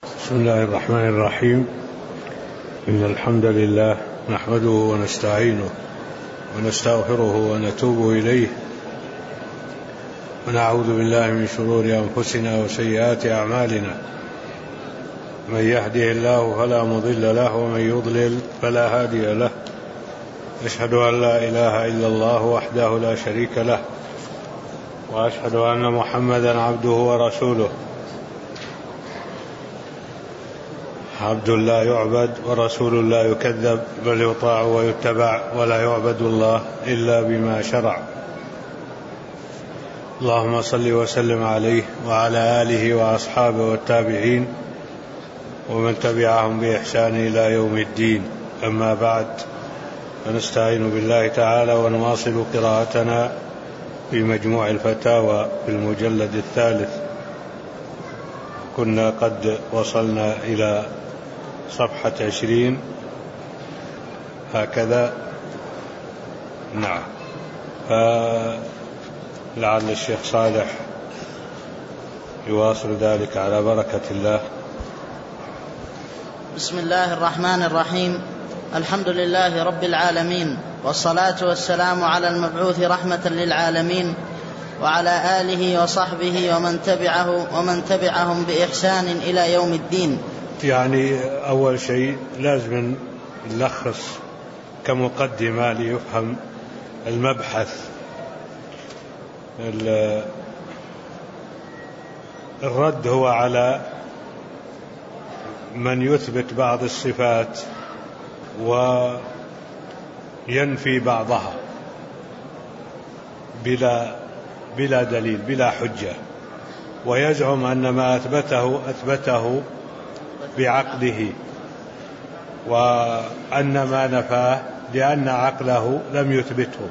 بسم الله الرحمن الرحيم. إن الحمد لله نحمده ونستعينه ونستغفره ونتوب إليه ونعوذ بالله من شرور أنفسنا وسيئات أعمالنا. من يهده الله فلا مضل له ومن يضلل فلا هادي له. أشهد أن لا إله إلا الله وحده لا شريك له، وأشهد أن محمدا عبده ورسوله، عبد لا يعبد ورسول لا يكذب، بل يطاع ويتبع، ولا يعبد الله إلا بما شرع. اللهم صل وسلم عليه وعلى آله وأصحابه والتابعين ومن تبعهم بإحسان إلى يوم الدين. أما بعد، فنستعين بالله تعالى ونواصل قراءتنا في مجموع الفتاوى في المجلد الثالث. كنا قد وصلنا إلى صفحة 20 هكذا. نعم، فلعل الشيخ صالح يواصل ذلك على بركة الله. بسم الله الرحمن الرحيم. الحمد لله رب العالمين، والصلاة والسلام على المبعوث رحمة للعالمين، وعلى آله وصحبه ومن تبعهم بإحسان إلى يوم الدين. يعني أول شيء لازم نلخص كمقدمة ليفهم المبحث. الرد هو على من يثبت بعض الصفات وينفي بعضها بلا دليل، بلا حجة، ويزعم أن ما أثبته بعقله، وأن ما نفاه لأن عقله لم يثبته.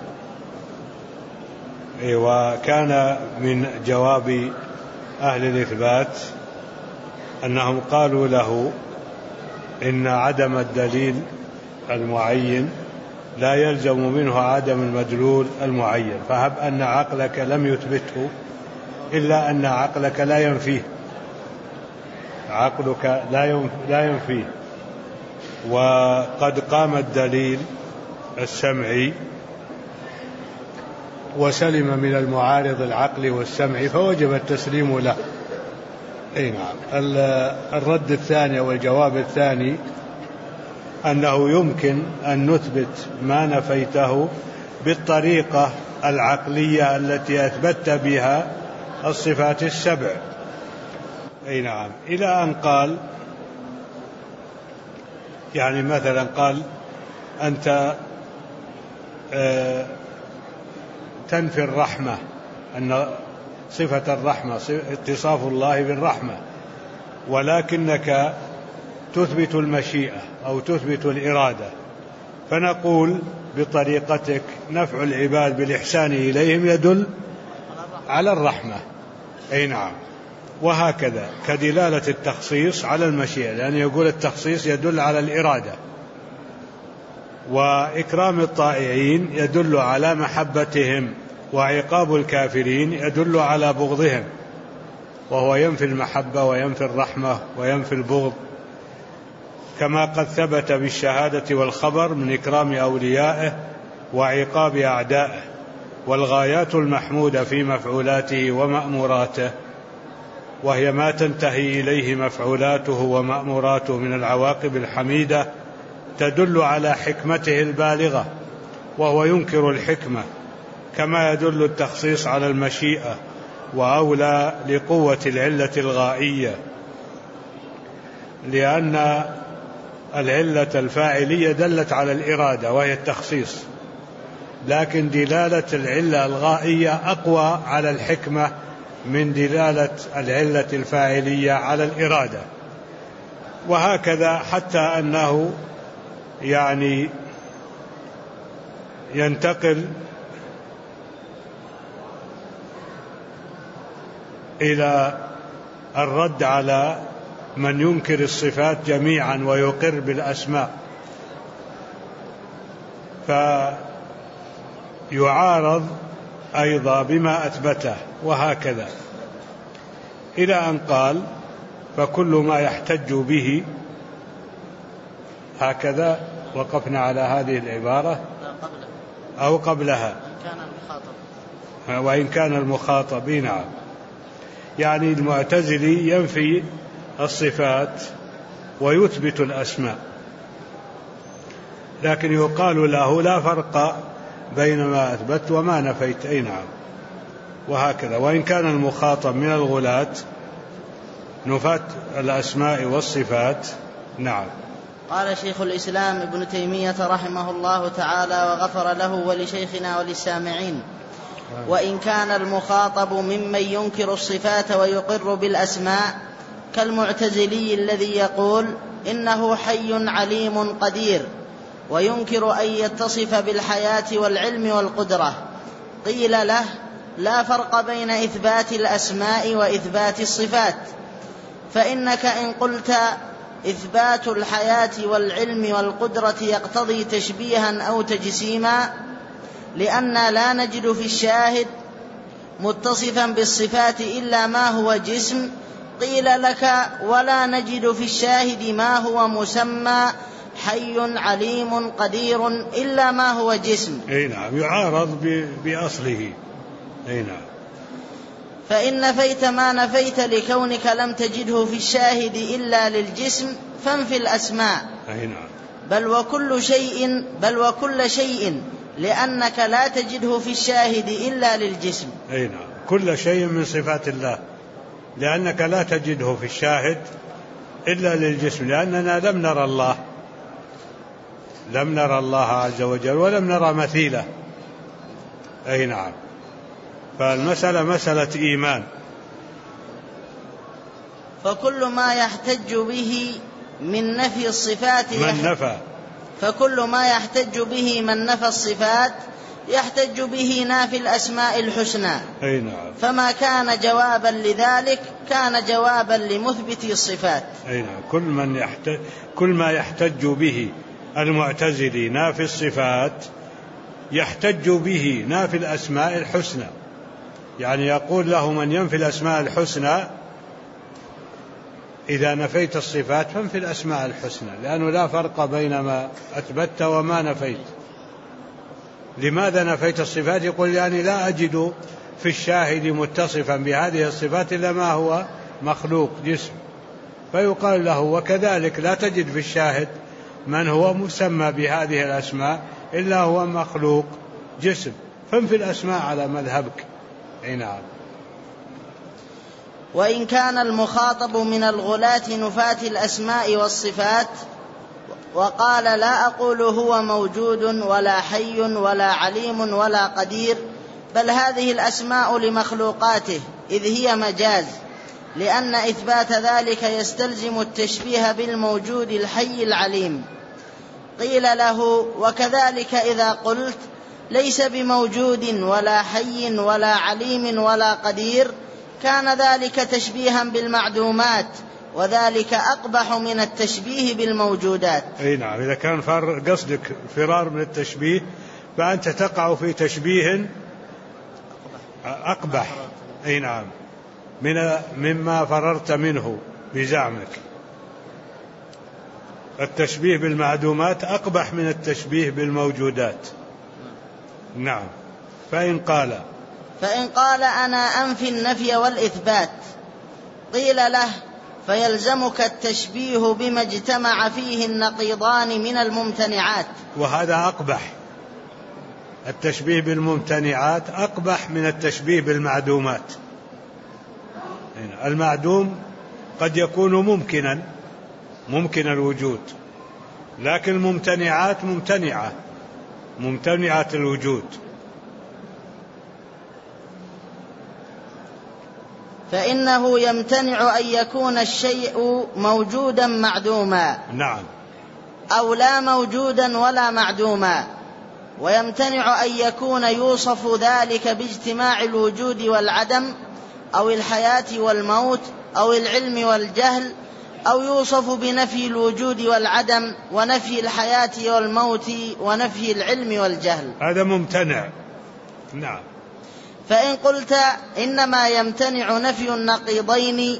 وكان من جواب أهل الإثبات أنهم قالوا له إن عدم الدليل المعين لا يلزم منه عدم المدلول المعين، فهب أن عقلك لم يثبته إلا أن عقلك لا ينفيه، عقلك لا ينفيه. وقد قام الدليل السمعي وسلم من المعارض العقلي والسمعي، فوجب التسليم له. أي نعم. الرد الثاني والجواب الثاني أنه يمكن أن نثبت ما نفيته بالطريقة العقلية التي أثبت بها الصفات السبع. أي نعم. إلى أن قال، يعني مثلا قال أنت تنفي الرحمة، أن صفة الرحمة اتصاف الله بالرحمة، ولكنك تثبت المشيئة أو تثبت الإرادة، فنقول بطريقتك نفع العباد بالإحسان إليهم يدل على الرحمة. أي نعم. وهكذا كدلالة التخصيص على المشيئة، لأن يقول التخصيص يدل على الإرادة، وإكرام الطائعين يدل على محبتهم، وعقاب الكافرين يدل على بغضهم، وهو ينفي المحبة وينفي الرحمة وينفي البغض، كما قد ثبت بالشهادة والخبر من إكرام أوليائه وعقاب أعدائه. والغايات المحمودة في مفعولاته ومأموراته، وهي ما تنتهي إليه مفعولاته ومأموراته من العواقب الحميدة، تدل على حكمته البالغة، وهو ينكر الحكمة، كما يدل التخصيص على المشيئة، وأولى لقوة العلة الغائية، لأن العلة الفاعلية دلت على الإرادة وهي التخصيص، لكن دلالة العلة الغائية أقوى على الحكمة من دلالة العلة الفاعلية على الإرادة. وهكذا، حتى أنه يعني ينتقل إلى الرد على من ينكر الصفات جميعا ويقر بالأسماء، فيعارض أيضا بما أثبته، وهكذا إلى أن قال فكل ما يحتج به، هكذا وقفنا على هذه العبارة أو قبلها وإن كان المخاطب. نعم، يعني المعتزلي ينفي الصفات ويثبت الأسماء، لكن يقال له لا فرق بين ما أثبت وما نفيت. أي نعم، وهكذا. وإن كان المخاطب من الغلاة نفاة الأسماء والصفات. نعم. قال شيخ الإسلام ابن تيمية رحمه الله تعالى وغفر له ولشيخنا وللسامعين: وإن كان المخاطب ممن ينكر الصفات ويقر بالأسماء كالمعتزلي الذي يقول إنه حي عليم قدير وينكر أن يتصف بالحياة والعلم والقدرة، قيل له: لا فرق بين إثبات الأسماء وإثبات الصفات، فإنك إن قلت إثبات الحياة والعلم والقدرة يقتضي تشبيها أو تجسيما، لأننا لا نجد في الشاهد متصفا بالصفات إلا ما هو جسم، قيل لك: ولا نجد في الشاهد ما هو مسمى حي عليم قدير إلا ما هو جسم. أي نعم، يعارض بأصله. أي نعم. فإن نفيت ما نفيت لكونك لم تجده في الشاهد إلا للجسم فانفي الأسماء. أي نعم. بل وكل شيء لأنك لا تجده في الشاهد إلا للجسم. أي نعم، كل شيء من صفات الله لأنك لا تجده في الشاهد إلا للجسم، لأننا لم نرى الله عز وجل ولم نرى مثيله. أي نعم. فالمسألة مسألة إيمان. فكل ما يحتج به من نفي الصفات فكل ما يحتج به من نفى الصفات يحتج به نافي الأسماء الحسنى. أي نعم. فما كان جوابا لذلك كان جوابا لمثبت الصفات. أي نعم. كل ما يحتج به المعتزلي نافي الصفات يحتج به نافي الأسماء الحسنى، يعني يقول له من ينفي الأسماء الحسنى: إذا نفيت الصفات فانفي الأسماء الحسنى، لأنه لا فرق بين ما أثبت وما نفيت. لماذا نفيت الصفات؟ يقول يعني لا أجد في الشاهد متصفا بهذه الصفات إلا ما هو مخلوق جسم، فيقال له: وكذلك لا تجد في الشاهد من هو مسمى بهذه الأسماء إلا هو مخلوق جسم، فانفي الأسماء على مذهبك. أي نعم. وإن كان المخاطب من الغلاة نفاة الأسماء والصفات وقال: لا أقول هو موجود ولا حي ولا عليم ولا قدير، بل هذه الأسماء لمخلوقاته إذ هي مجاز، لأن إثبات ذلك يستلزم التشبيه بالموجود الحي العليم، قيل له: وكذلك إذا قلت ليس بموجود ولا حي ولا عليم ولا قدير كان ذلك تشبيها بالمعدومات، وذلك أقبح من التشبيه بالموجودات. أي نعم. إذا كان قصدك فرار من التشبيه فأنت تقع في تشبيه أقبح. أي نعم، مما فررت منه بزعمك. التشبيه بالمعدومات أقبح من التشبيه بالموجودات. نعم. فإن قال أنا أنفي النفي والإثبات، قيل له: فيلزمك التشبيه بما اجتمع فيه النقيضان من الممتنعات. وهذا أقبح، التشبيه بالممتنعات أقبح من التشبيه بالمعدومات. المعدوم قد يكون ممكن الوجود، لكن الممتنعات ممتنعة الوجود. فإنه يمتنع أن يكون الشيء موجودا معدوما. نعم. أو لا موجودا ولا معدوما، ويمتنع أن يكون يوصف ذلك باجتماع الوجود والعدم أو الحياة والموت أو العلم والجهل، أو يوصف بنفي الوجود والعدم ونفي الحياة والموت ونفي العلم والجهل. هذا ممتنع. نعم. فإن قلت إنما يمتنع نفي النقيضين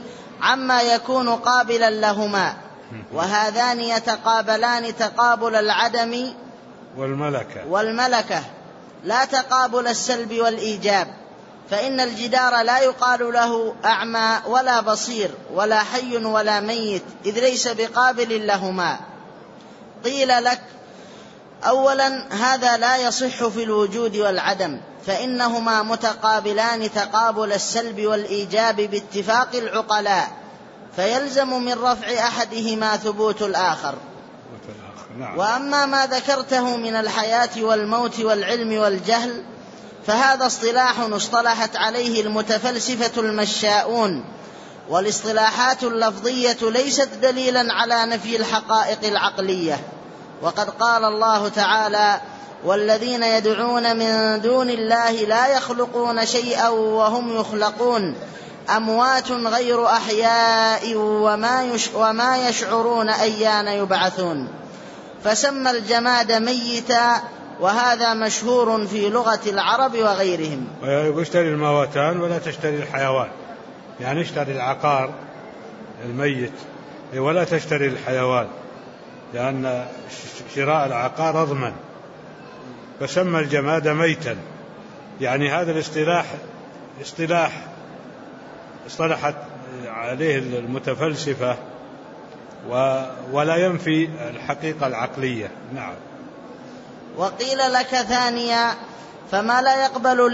عما يكون قابلا لهما، وهذان يتقابلان تقابل العدم والملكة لا تقابل السلب والإيجاب، فإن الجدار لا يقال له أعمى ولا بصير ولا حي ولا ميت، إذ ليس بقابل لهما. قيل لك: أولا هذا لا يصح في الوجود والعدم، فإنهما متقابلان تقابل السلب والإيجاب باتفاق العقلاء، فيلزم من رفع أحدهما ثبوت الآخر. وأما ما ذكرته من الحياة والموت والعلم والجهل فهذا اصطلاح اصطلحت عليه المتفلسفة المشاؤون، والاصطلاحات اللفظية ليست دليلا على نفي الحقائق العقلية. وقد قال الله تعالى: والذين يدعون من دون الله لا يخلقون شيئا وهم يخلقون أموات غير أحياء وما يشعرون أيان يبعثون. فسمى الجماد ميتا، وهذا مشهور في لغة العرب وغيرهم. اشتري المواتان ولا تشتري الحيوان، يعني اشتري العقار الميت ولا تشتري الحيوان، لأن شراء العقار أضمن. فسمى الجماد ميتا، يعني هذا الاصطلاح اصطلحت عليه المتفلسفة ولا ينفي الحقيقة العقلية. نعم. وقيل لك ثانيا: فما لا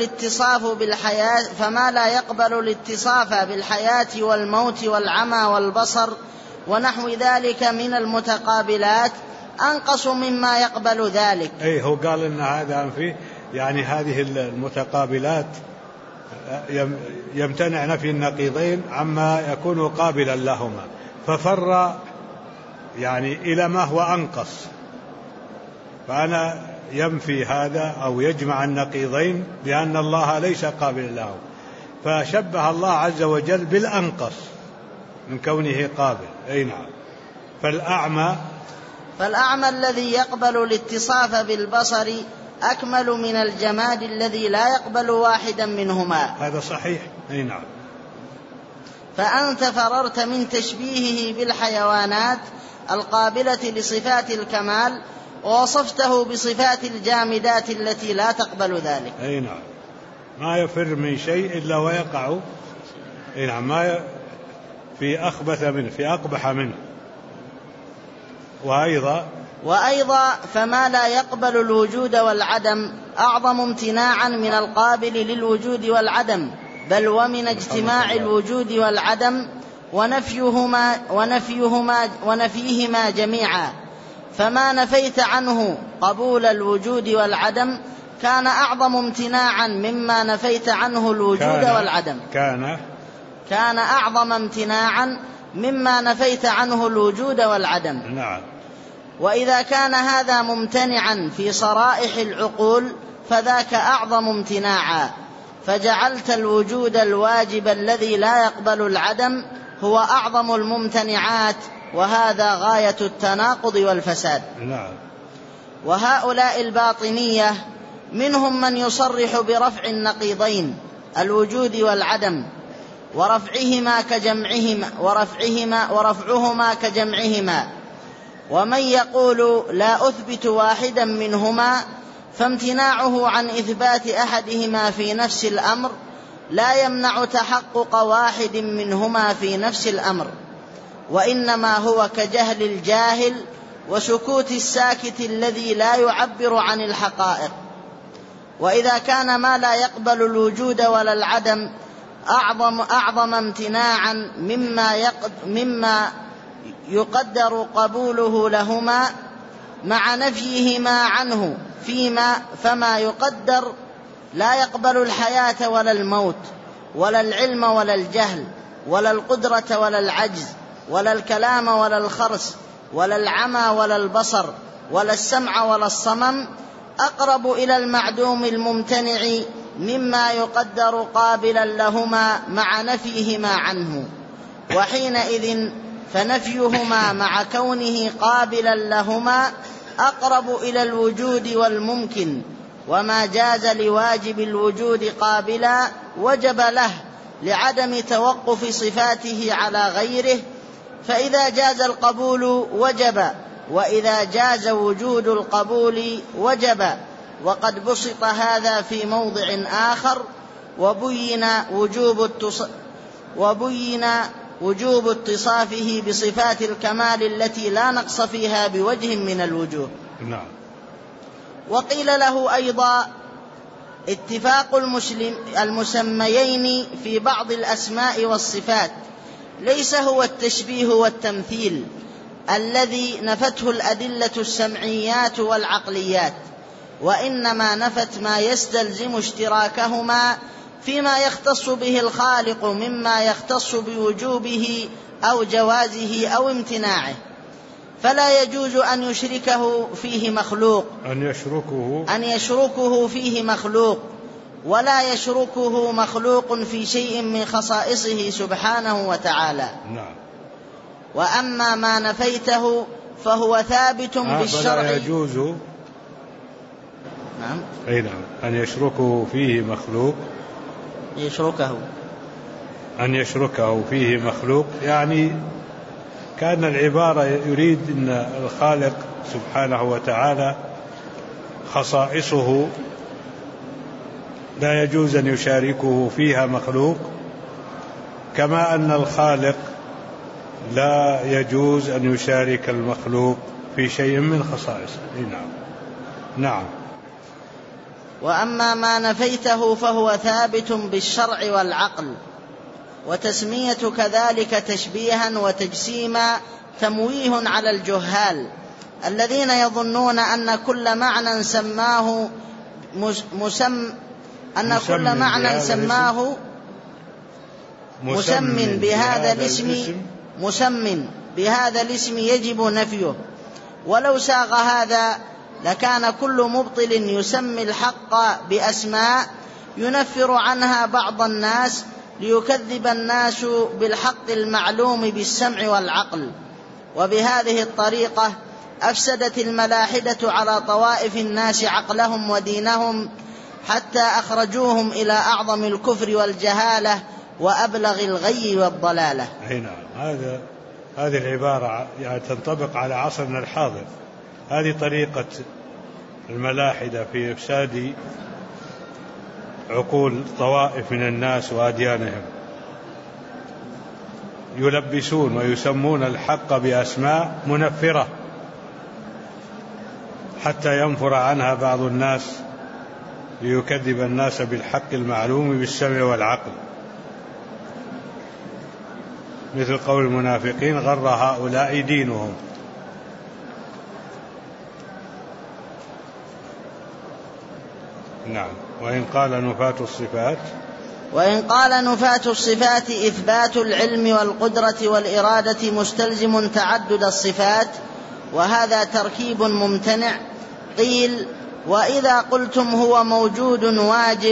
يقبل الاتصاف بالحياة والموت والعمى والبصر ونحو ذلك من المتقابلات أنقص مما يقبل ذلك. هو قال إن هذا فيه، يعني هذه المتقابلات يمتنع نفي النقيضين عما يكون قابلا لهما، ففر يعني إلى ما هو أنقص، فأنا ينفي هذا أو يجمع النقيضين بأن الله ليس قابلا له، فشبه الله عز وجل بالأنقص من كونه قابل. نعم. فالأعمى الذي يقبل الاتصاف بالبصر أكمل من الجماد الذي لا يقبل واحدا منهما. هذا صحيح. نعم. فأنت فررت من تشبيهه بالحيوانات القابلة لصفات الكمال، ووصفته بصفات الجامدات التي لا تقبل ذلك. نعم. ما يفر من شيء إلا ويقع. نعم. ما في أخبث منه، في أقبح منه. وأيضا فما لا يقبل الوجود والعدم أعظم امتناعا من القابل للوجود والعدم، بل ومن اجتماع الوجود والعدم ونفيهما جميعا. فما نفيت عنه قبول الوجود والعدم كان أعظم امتناعا مما نفيت عنه الوجود والعدم. كان أعظم امتناعا مما نفيت عنه الوجود والعدم. نعم. وإذا كان هذا ممتنعا في صرائح العقول فذاك أعظم امتناعا، فجعلت الوجود الواجب الذي لا يقبل العدم هو أعظم الممتنعات، وهذا غاية التناقض والفساد. نعم. وهؤلاء الباطنية منهم من يصرح برفع النقيضين الوجود والعدم ورفعهما كجمعهما، ومن يقول لا أثبت واحدا منهما، فامتناعه عن إثبات أحدهما في نفس الأمر لا يمنع تحقق واحد منهما في نفس الأمر، وإنما هو كجهل الجاهل وسكوت الساكت الذي لا يعبر عن الحقائق. وإذا كان ما لا يقبل الوجود ولا العدم أعظم امتناعا مما يقدر قبوله لهما مع نفيهما عنه فما يقدر لا يقبل الحياة ولا الموت ولا العلم ولا الجهل ولا القدرة ولا العجز ولا الكلام ولا الخرس ولا العمى ولا البصر ولا السمع ولا الصمم، أقرب إلى المعدوم الممتنع مما يقدر قابلا لهما مع نفيهما عنه. وحينئذ فنفيهما مع كونه قابلا لهما أقرب إلى الوجود والممكن، وما جاز لواجب الوجود قابلا وجب له، لعدم توقف صفاته على غيره، فإذا جاز القبول وجب، وإذا جاز وجود القبول وجب. وقد بسط هذا في موضع آخر، وبين وجوب اتصافه بصفات الكمال التي لا نقص فيها بوجه من الوجوه. نعم. وقيل له أيضا: اتفاق المسميين في بعض الأسماء والصفات ليس هو التشبيه والتمثيل الذي نفته الأدلة السمعيات والعقليات، وإنما نفت ما يستلزم اشتراكهما فيما يختص به الخالق مما يختص بوجوبه أو جوازه أو امتناعه، فلا يجوز أن يشركه فيه مخلوق، أن يشركه فيه مخلوق، ولا يشركه مخلوق في شيء من خصائصه سبحانه وتعالى. نعم. وأما ما نفيته فهو ثابت بالشرع. فلا يجوز نعم. أي نعم. أن يشركه فيه مخلوق، أن يشركه فيه مخلوق، يعني كأن العبارة يريد أن الخالق سبحانه وتعالى خصائصه لا يجوز أن يشاركه فيها مخلوق، كما أن الخالق لا يجوز أن يشارك المخلوق في شيء من خصائصه. نعم. نعم. وأما ما نفيته فهو ثابت بالشرع والعقل، وتسمية كذلك تشبيها وتجسيما تمويه على الجهال الذين يظنون أن كل معنى سماه مسمٍ بهذا الاسم يجب نفيه. ولو ساغ هذا لكان كل مبطل يسمي الحق بأسماء ينفر عنها بعض الناس ليكذب الناس بالحق المعلوم بالسمع والعقل. وبهذه الطريقة أفسدت الملاحدة على طوائف الناس عقلهم ودينهم، حتى أخرجوهم إلى أعظم الكفر والجهالة وأبلغ الغي والضلالة. نعم. هذه العبارة يعني تنطبق على عصرنا الحاضر. هذه طريقة الملاحدة في إفساد عقول طوائف من الناس وأديانهم، يلبسون ويسمون الحق بأسماء منفرة حتى ينفر عنها بعض الناس ليكذب الناس بالحق المعلوم بالسمع والعقل، مثل قول المنافقين: غر هؤلاء دينهم. نعم. وإن قال نفاة الصفات إثبات العلم والقدرة والإرادة مستلزم تعدد الصفات، وهذا تركيب ممتنع. قيل: وإذا قلتم هو موجود واجب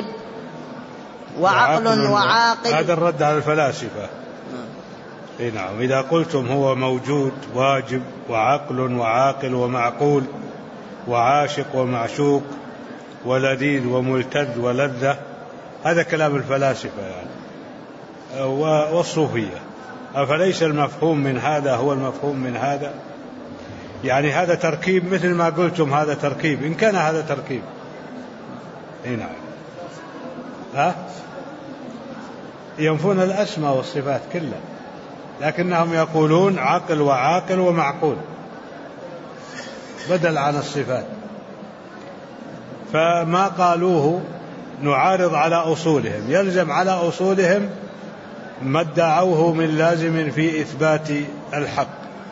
وعقل وعاقل، هذا الرد على الفلاسفة. نعم. إذا قلتم هو موجود واجب وعقل وعاقل ومعقول وعاشق ومعشوق ولذيذ وملتذ ولذة، هذا كلام الفلاسفة يعني والصوفية. أفليس المفهوم من هذا هو المفهوم من هذا؟ يعني هذا تركيب مثل ما قلتم هذا تركيب، إن كان هذا تركيب. نعم. ينفون الأسماء والصفات كلها، لكنهم يقولون عقل وعاقل ومعقول بدل عن الصفات، فما قالوه نعارض على أصولهم، يلزم على أصولهم ما ادعوه من لازم في إثبات الحق.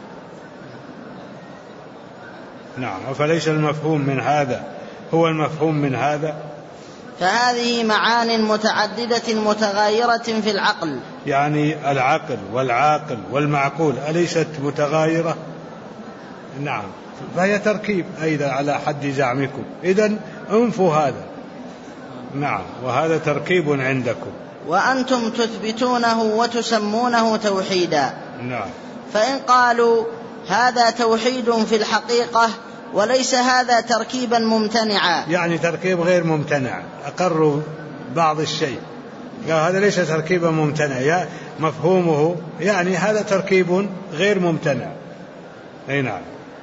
نعم. فليس المفهوم من هذا هو المفهوم من هذا. فهذه معان متعددة متغايرة في العقل، يعني العقل والعاقل والمعقول أليست متغايرة؟ نعم. فهي تركيب أيضا على حد زعمكم، إذن انفوا هذا. نعم. وهذا تركيب عندكم وأنتم تثبتونه وتسمونه توحيدا. نعم. فإن قالوا هذا توحيد في الحقيقة وليس هذا تركيبا ممتنعا، يعني تركيب غير ممتنع، أقروا بعض الشيء قال هذا ليس تركيبا ممتنع، مفهومه يعني هذا تركيب غير ممتنع. أي نعم.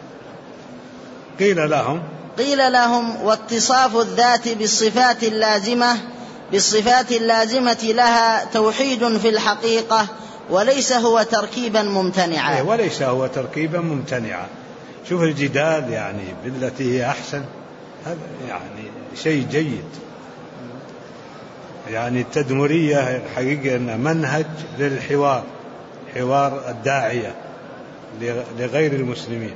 قيل لهم واتصاف الذات بالصفات اللازمة لها توحيد في الحقيقة وليس هو تركيبا ممتنعا. وليس هو تركيبا ممتنعا. شوف الجدال يعني بالتي هي أحسن، هذا يعني شيء جيد. يعني التدمرية الحقيقة أنها منهج للحوار، حوار الداعية لغير المسلمين،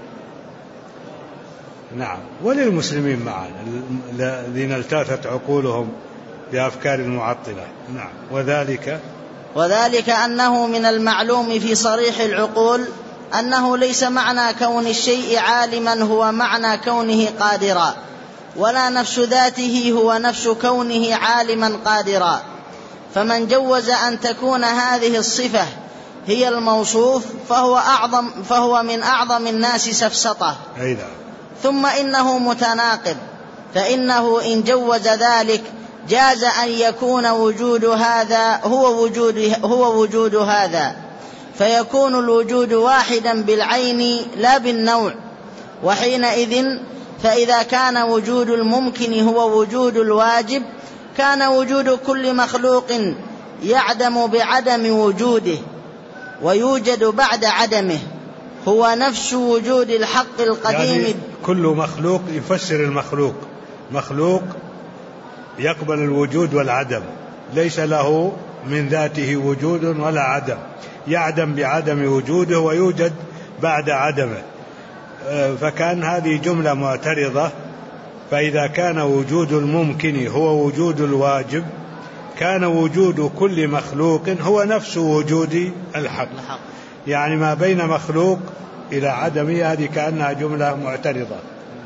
نعم، وللمسلمين معا الذين التاتت عقولهم بأفكار المعطلة. نعم. وذلك أنه من المعلوم في صريح العقول أنه ليس معنى كون الشيء عالما هو معنى كونه قادرا، ولا نفس ذاته هو نفس كونه عالما قادرا، فمن جوز أن تكون هذه الصفة هي الموصوف فهو من أعظم الناس سفسطة. ثم إنه متناقض، فإنه إن جوز ذلك جاز أن يكون وجود هذا هو وجود هذا، فيكون الوجود واحدا بالعين لا بالنوع، وحينئذ فإذا كان وجود الممكن هو وجود الواجب كان وجود كل مخلوق يعدم بعدم وجوده ويوجد بعد عدمه هو نفس وجود الحق القديم. يعني كل مخلوق يفسر المخلوق، مخلوق يقبل الوجود والعدم، ليس له من ذاته وجود ولا عدم، يعدم بعدم وجوده ويوجد بعد عدمه. فكان هذه جملة معترضة، فإذا كان وجود الممكن هو وجود الواجب كان وجود كل مخلوق هو نفس وجود الحق. يعني ما بين مخلوق إلى عدمه هذه كأنها جملة معترضة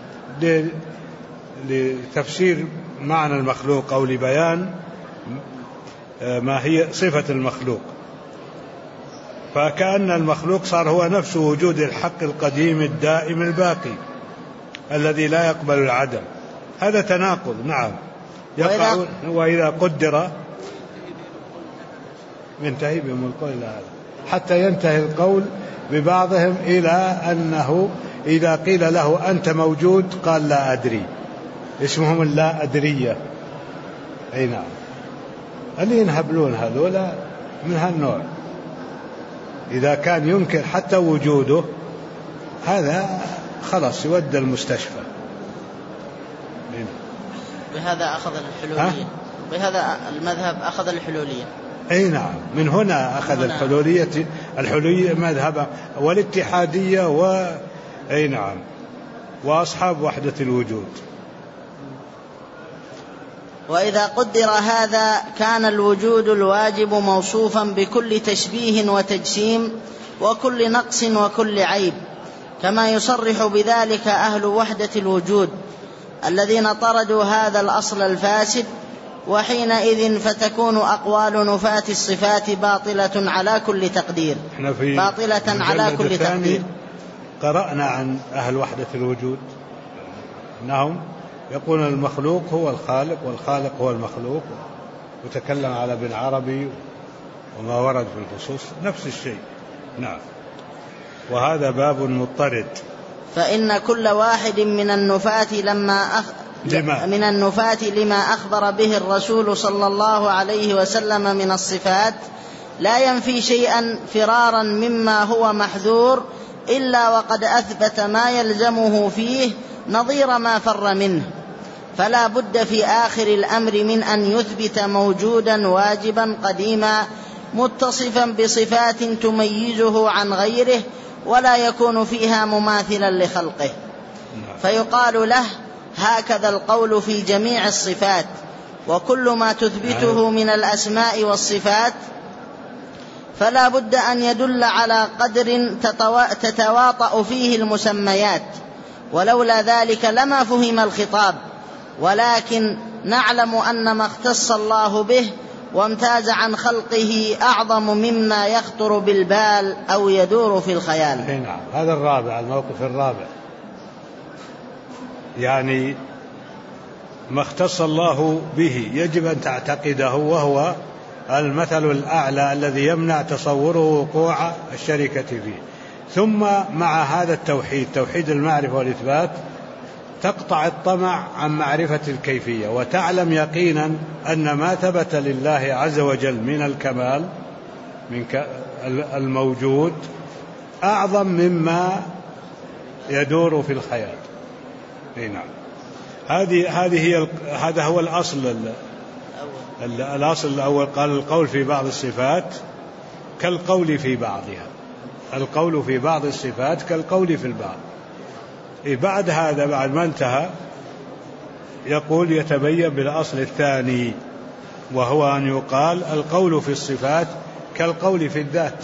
لتفسير معنى المخلوق أو لبيان ما هي صفة المخلوق. فكأن المخلوق صار هو نفس وجود الحق القديم الدائم الباقي الذي لا يقبل العدم. هذا تناقض. نعم. وإذا قدر ينتهي بهم القول إلى هذا، حتى ينتهي القول ببعضهم إلى أنه إذا قيل له أنت موجود قال لا أدري، اسمهم اللا أدرية. أي نعم. اللي ينهبلون هذولا من هالنوع، إذا كان ينكر حتى وجوده هذا خلاص يودى المستشفى. بهذا أخذ الحلولية، بهذا المذهب أخذ الحلولية. أي نعم، من هنا أخذ الحلولية مذهب والاتحادية أي نعم، وأصحاب وحدة الوجود. وإذا قدر هذا كان الوجود الواجب موصوفا بكل تشبيه وتجسيم وكل نقص وكل عيب، كما يصرح بذلك أهل وحدة الوجود الذين طردوا هذا الأصل الفاسد. وحينئذ فتكون أقوال نفاة الصفات باطلة على كل تقدير. باطلة على كل تقدير. قرأنا عن أهل وحدة الوجود أنهم يقولون المخلوق هو الخالق والخالق هو المخلوق، وتكلم على ابن عربي وما ورد في الخصوص نفس الشيء. نعم. وهذا باب مضطرد، فإن كل واحد من النفاة لما أخبر به الرسول صلى الله عليه وسلم من الصفات لا ينفي شيئا فرارا مما هو محذور إلا وقد أثبت ما يلزمه فيه نظير ما فر منه، فلا بد في آخر الأمر من أن يثبت موجودا واجبا قديما متصفا بصفات تميزه عن غيره ولا يكون فيها مماثلا لخلقه، فيقال له هكذا القول في جميع الصفات، وكل ما تثبته من الأسماء والصفات فلا بد أن يدل على قدر تتواطأ فيه المسميات، ولولا ذلك لما فهم الخطاب. ولكن نعلم أن ما اختص الله به وامتاز عن خلقه أعظم مما يخطر بالبال أو يدور في الخيال. نعم. هذا الرابع، الموقف الرابع، يعني ما اختص الله به يجب أن تعتقده، وهو المثل الأعلى الذي يمنع تصوره وقوع الشركة فيه. ثم مع هذا التوحيد، توحيد المعرفة والإثبات، تقطع الطمع عن معرفة الكيفية، وتعلم يقينا أن ما ثبت لله عز وجل من الكمال من الموجود أعظم مما يدور في الخيال. نعم. هذا هو الأصل الأول. قال القول في بعض الصفات كالقول في بعضها، القول في بعض الصفات كالقول في البعض. بعد هذا، بعد ما انتهى، يقول يتبين بالأصل الثاني، وهو أن يقال القول في الصفات كالقول في الذات،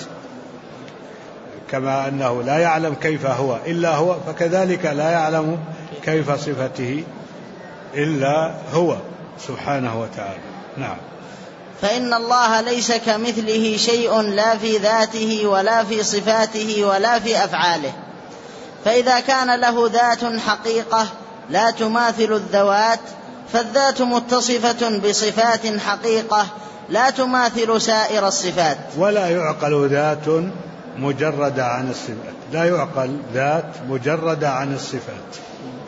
كما أنه لا يعلم كيف هو إلا هو، فكذلك لا يعلم كيف صفته إلا هو سبحانه وتعالى. نعم. فإن الله ليس كمثله شيء، لا في ذاته ولا في صفاته ولا في أفعاله. فإذا كان له ذات حقيقة لا تماثل الذوات، فالذات متصفة بصفات حقيقة لا تماثل سائر الصفات. ولا يعقل ذات مجردة عن الصفات، لا يعقل ذات مجردة عن الصفات.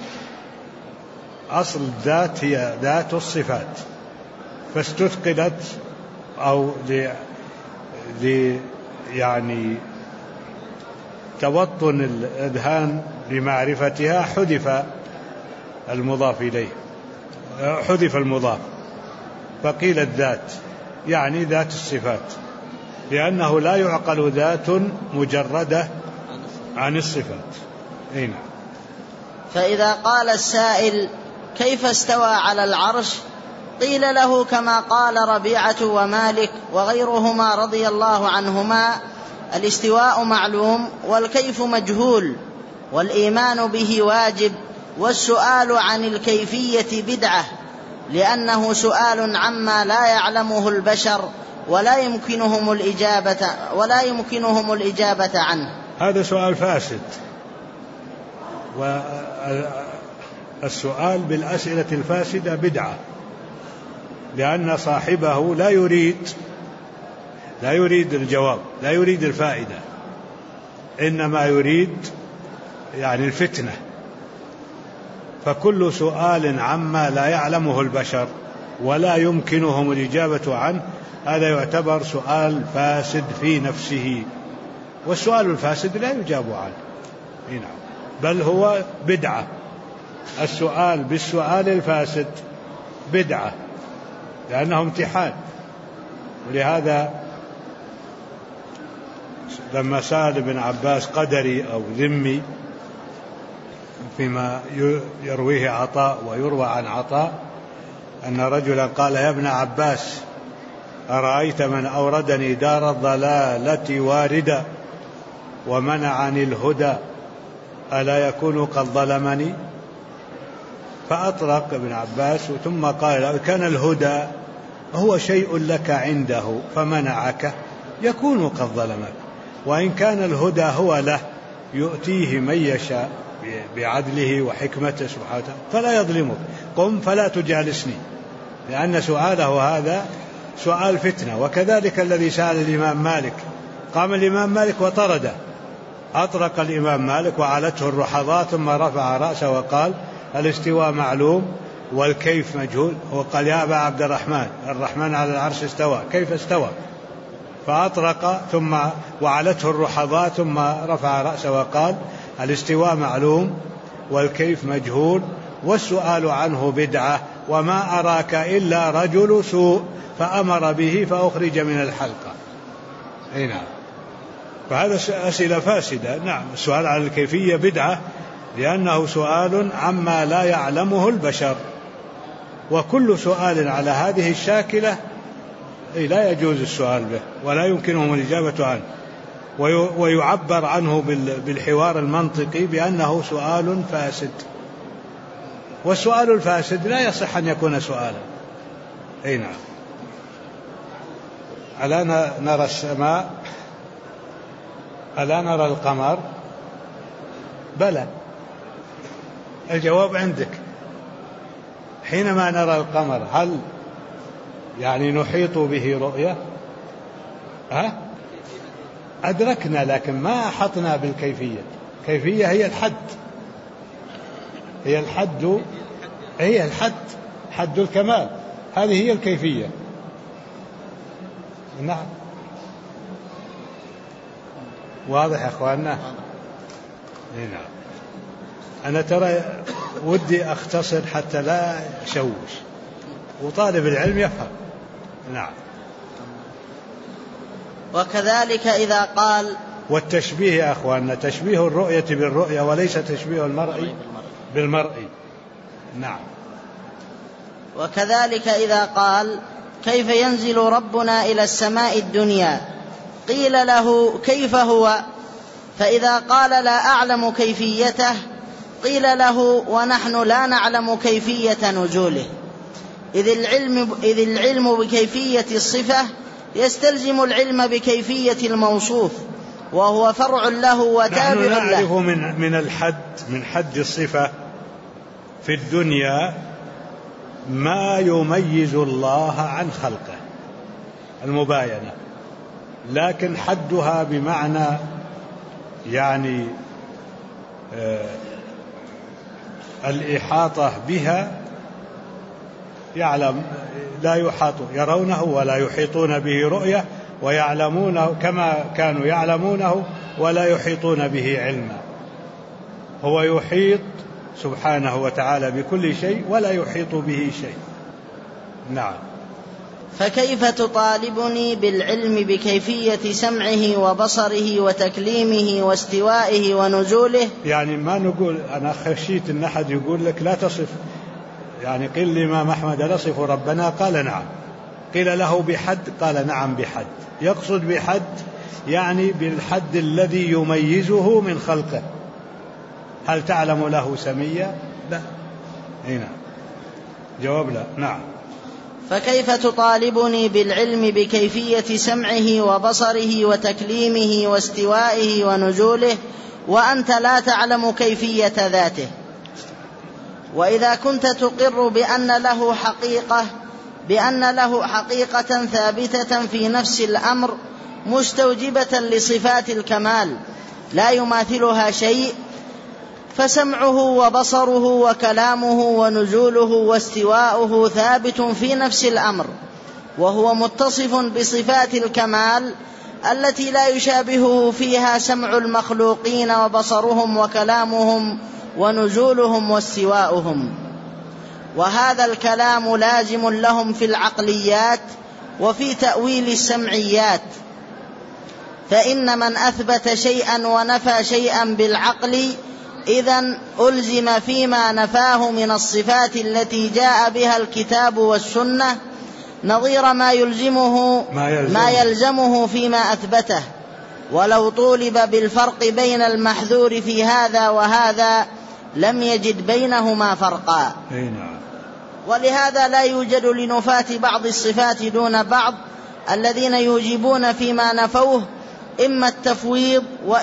أصل الذات هي ذات الصفات، فاستثقلت أو يعني توطن الأذهان لمعرفتها حذف المضاف إليه، حذف المضاف، فقيل الذات يعني ذات الصفات، لأنه لا يعقل ذات مجردة عن الصفات. نعم. فإذا قال السائل كيف استوى على العرش، قيل له كما قال ربيعة ومالك وغيرهما رضي الله عنهما: الاستواء معلوم والكيف مجهول، والإيمان به واجب، والسؤال عن الكيفية بدعة، لأنه سؤال عما لا يعلمه البشر ولا يمكنهم الإجابة عنه. هذا سؤال فاسد، والسؤال بالأسئلة الفاسدة بدعة، لأن صاحبه لا يريد الجواب، لا يريد الفائدة، إنما يريد يعني الفتنة. فكل سؤال عما لا يعلمه البشر ولا يمكنهم الإجابة عنه، هذا يعتبر سؤال فاسد في نفسه، والسؤال الفاسد لا يجاب عنه. نعم. بل هو بدعة، السؤال بالسؤال الفاسد بدعة، لأنه امتحان. ولهذا لما سأل ابن عباس قدري أو ذمي فيما يرويه عطاء ويروى عن عطاء أن رجلا قال: يا ابن عباس، أرأيت من أوردني دار الضلالة واردا ومنعني الهدى ألا يكون قد ظلمني؟ فأطرق ابن عباس ثم قال: لو كان الهدى هو شيء لك عنده فمنعك يكون قد ظلمك، وإن كان الهدى هو له يؤتيه من يشاء بعدله وحكمته سبحانه فلا يظلمك، قم فلا تجالسني، لأن سؤاله هذا سؤال فتنة. وكذلك الذي سأل الإمام مالك، قام الإمام مالك وطرده، أطرق الإمام مالك وعلته الرحضاء ثم رفع رأسه وقال: الاستواء معلوم والكيف مجهول. وقال: يا أبا عبد الرحمن، الرحمن على العرش استوى، كيف استوى؟ فأطرق ثم وعلته الرحضاء ثم رفع رأسه وقال: الاستواء معلوم والكيف مجهول، والسؤال عنه بدعة، وما أراك إلا رجل سوء فأمر به فأخرج من الحلقة. نعم. فهذا أسئلة فاسدة. نعم. السؤال عن الكيفية بدعة، لأنه سؤال عما لا يعلمه البشر، وكل سؤال على هذه الشاكلة لا يجوز السؤال به ولا يمكنهم الإجابة عنه، ويعبر عنه بالحوار المنطقي بأنه سؤال فاسد، والسؤال الفاسد لا يصح أن يكون سؤالا. أي نعم. ألا نرى السماء؟ ألا نرى القمر؟ بلى، الجواب عندك. حينما نرى القمر هل يعني نحيط به رؤية، أدركنا لكن ما أحطنا بالكيفية. كيفية هي الحد، هي الحد، حد الكمال، هذه هي الكيفية. نعم، واضح يا أخواننا؟ نعم. أنا ترى ودي أختصر حتى لا أشوش وطالب العلم يفهم. نعم. وكذلك إذا قال، والتشبيه يا أخواننا تشبيه الرؤية بالرؤية وليس تشبيه المرء بالمرء. نعم. وكذلك إذا قال: كيف ينزل ربنا إلى السماء الدنيا؟ قيل له: كيف هو؟ فإذا قال: لا أعلم كيفيته، قيل له: ونحن لا نعلم كيفية نزوله، إذ العلم بكيفية الصفة يستلزم العلم بكيفية الموصوف، وهو فرع له وتابع له. نحن نعرف من حد الصفة في الدنيا ما يميز الله عن خلقه، المباينة، لكن حدها بمعنى يعني الإحاطة بها يعلم، لا يحاط، يرونه ولا يحيطون به رؤية، ويعلمونه كما كانوا يعلمونه ولا يحيطون به علما. هو يحيط سبحانه وتعالى بكل شيء ولا يحيط به شيء. نعم. فكيف تطالبني بالعلم بكيفية سمعه وبصره وتكليمه واستوائه ونزوله؟ يعني ما نقول، أنا خشيت أن أحد يقول لك لا تصف، يعني قيل الإمام أحمد: نصف ربنا؟ قال: نعم. قيل له: بحد؟ قال: نعم بحد. يقصد بحد يعني بالحد الذي يميزه من خلقه. هل تعلم له سميا؟ لا. هنا جواب لا. نعم. فكيف تطالبني بالعلم بكيفية سمعه وبصره وتكليمه واستوائه ونزوله وأنت لا تعلم كيفية ذاته؟ وإذا كنت تقر بأن له حقيقة ثابتة في نفس الأمر مستوجبة لصفات الكمال لا يماثلها شيء، فسمعه وبصره وكلامه ونزوله واستواؤه ثابت في نفس الأمر، وهو متصف بصفات الكمال التي لا يشابهه فيها سمع المخلوقين وبصرهم وكلامهم ونزولهم واستواؤهم. وهذا الكلام لازم لهم في العقليات وفي تأويل السمعيات، فإن من أثبت شيئا ونفى شيئا بالعقل إذن ألزم فيما نفاه من الصفات التي جاء بها الكتاب والسنة نظير ما يلزمه فيما أثبته، ولو طولب بالفرق بين المحذور في هذا وهذا لم يجد بينهما فرقا. ولهذا لا يوجد لنفاة بعض الصفات دون بعض الذين يوجبون فيما نفوه إما التفويض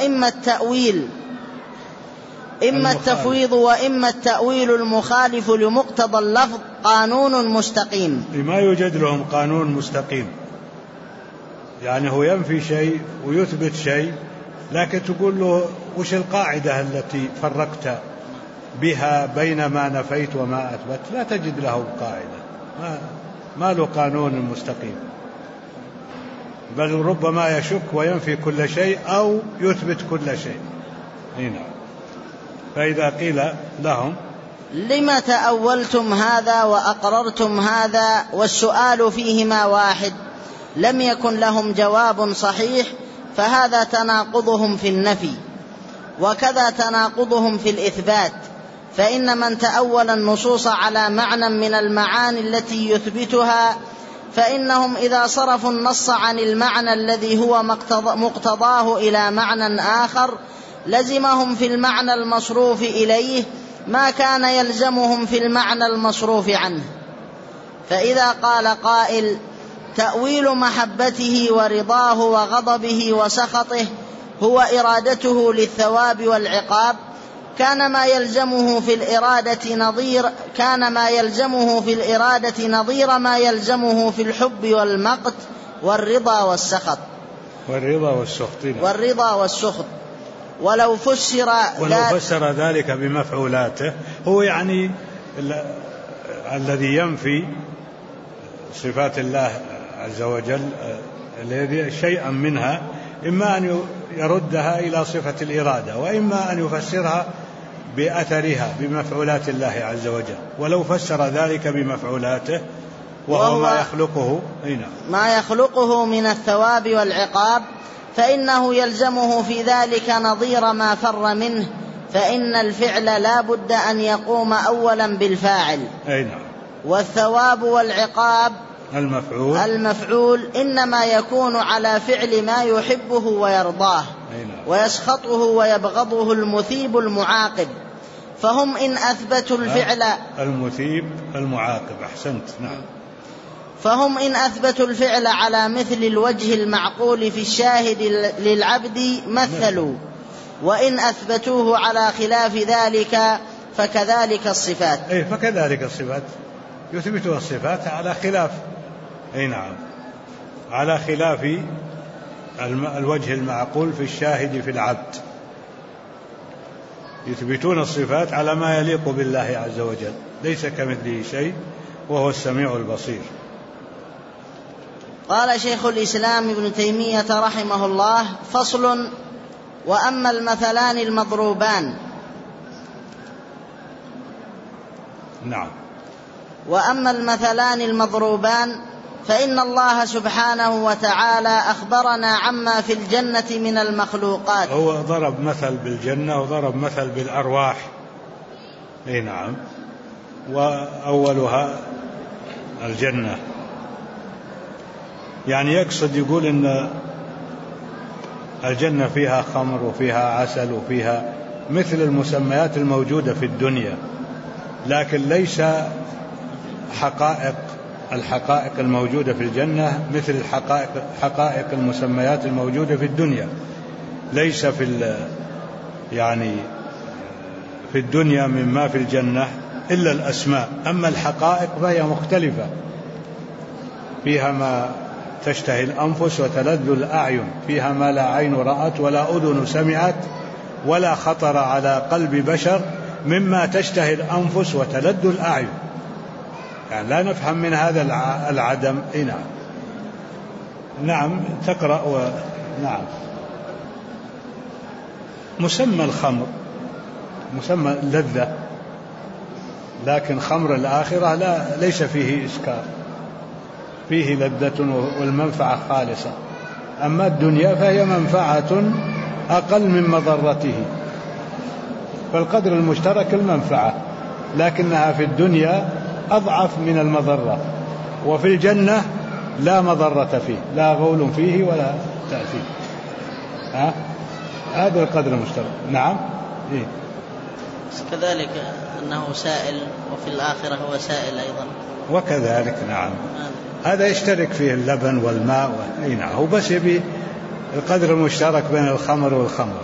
وإما التأويل المخالف لمقتضى اللفظ قانون مستقيم. ما يوجد لهم قانون مستقيم، يعني هو ينفي شيء ويثبت شيء، لكن تقول له وش القاعدة التي فرقت بها بين ما نفيت وما أثبت؟ لا تجد له قاعدة، ما له قانون مستقيم، بل ربما يشك وينفي كل شيء أو يثبت كل شيء. هنا فإذا قيل لهم: لما تأولتم هذا وأقررتم هذا والسؤال فيهما واحد، لم يكن لهم جواب صحيح، فهذا تناقضهم في النفي، وكذا تناقضهم في الإثبات. فإن من تأول النصوص على معنى من المعاني التي يثبتها، فإنهم إذا صرفوا النص عن المعنى الذي هو مقتضاه إلى معنى آخر لزمهم في المعنى المصروف إليه ما كان يلزمهم في المعنى المصروف عنه. فإذا قال قائل: تأويل محبته ورضاه وغضبه وسخطه هو إرادته للثواب والعقاب، كان ما يلزمه في الإرادة نظير ما يلزمه في الحب والمقت والرضا والسخط. ولو فسر ذلك بمفعولاته، هو يعني الذي ينفي صفات الله عز وجل الذي شيئا منها إما أن يردها إلى صفة الإرادة، وإما أن يفسرها بأثرها بمفعولات الله عز وجل. ولو فسر ذلك بمفعولاته وهو ما يخلقه من الثواب والعقاب، فإنه يلزمه في ذلك نظير ما فر منه، فإن الفعل لا بد أن يقوم أولا بالفاعل. والثواب والعقاب المفعول إنما يكون على فعل ما يحبه ويرضاه ويسخطه ويبغضه المثيب المعاقب. فهم إن أثبتوا الفعل المثيب المعاقب. أحسنت. نعم. فهم إن أثبتوا الفعل على مثل الوجه المعقول في الشاهد للعبد مثلوا، وإن أثبتوه على خلاف ذلك فكذلك الصفات. فكذلك الصفات يثبتوا الصفات على خلاف على خلاف الوجه المعقول في الشاهد في العبد. يثبتون الصفات على ما يليق بالله عز وجل، ليس كمثله شيء وهو السميع البصير. قال شيخ الإسلام ابن تيمية رحمه الله: فصل: وأما المثلان المضروبان. وأما المثلان المضروبان فإن الله سبحانه وتعالى أخبرنا عما في الجنة من المخلوقات. هو ضرب مثل بالجنة وضرب مثل بالأرواح. وأولها الجنة، يعني يقصد يقول إن الجنة فيها خمر وفيها عسل وفيها مثل المسميات الموجودة في الدنيا، لكن ليس الحقائق الموجودة في الجنة مثل حقائق المسميات الموجودة في الدنيا. ليس في الدنيا مما في الجنة إلا الأسماء، أما الحقائق فهي مختلفة، فيها ما تشتهي الأنفس وتلذ الأعين، فيها ما لا عين رأت ولا أذن سمعت ولا خطر على قلب بشر مما تشتهي الأنفس وتلذ الأعين. يعني لا نفهم من هذا العدم. نعم تقرأ. نعم. مسمى الخمر مسمى اللذة، لكن خمر الآخرة ليس فيه إسكار، فيه لذة والمنفعة خالصة. أما الدنيا فهي منفعة أقل من مضرته، فالقدر المشترك المنفعة، لكنها في الدنيا أضعف من المضرة، وفي الجنة لا مضرة فيه، لا غول فيه ولا تأثير. هذا القدر المشترك. نعم. كذلك أنه سائل، وفي الآخرة هو سائل أيضا. وكذلك. نعم. هذا يشترك فيه اللبن والماء. نعم. هو بس يبي القدر المشترك بين الخمر والخمر.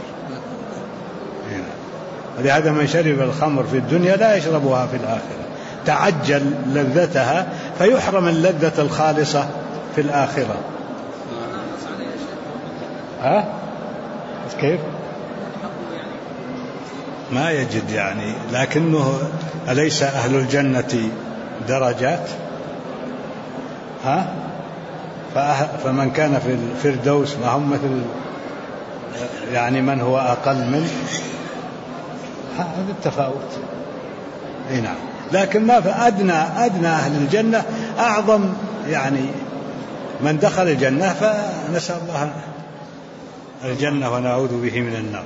ولهذا من شرب الخمر في الدنيا لا يشربها في الآخرة، تعجل لذتها فيحرم اللذة الخالصة في الآخرة. كيف؟ ما يجد يعني، لكنه أليس أهل الجنة درجات؟ فمن كان في الفردوس ما هم مثل يعني من هو أقل منه، هذا التفاوت. نعم. لكن ما فأدنى أهل الجنة أعظم، يعني من دخل الجنة فنسأل الله الجنة ونعوذ به من النار.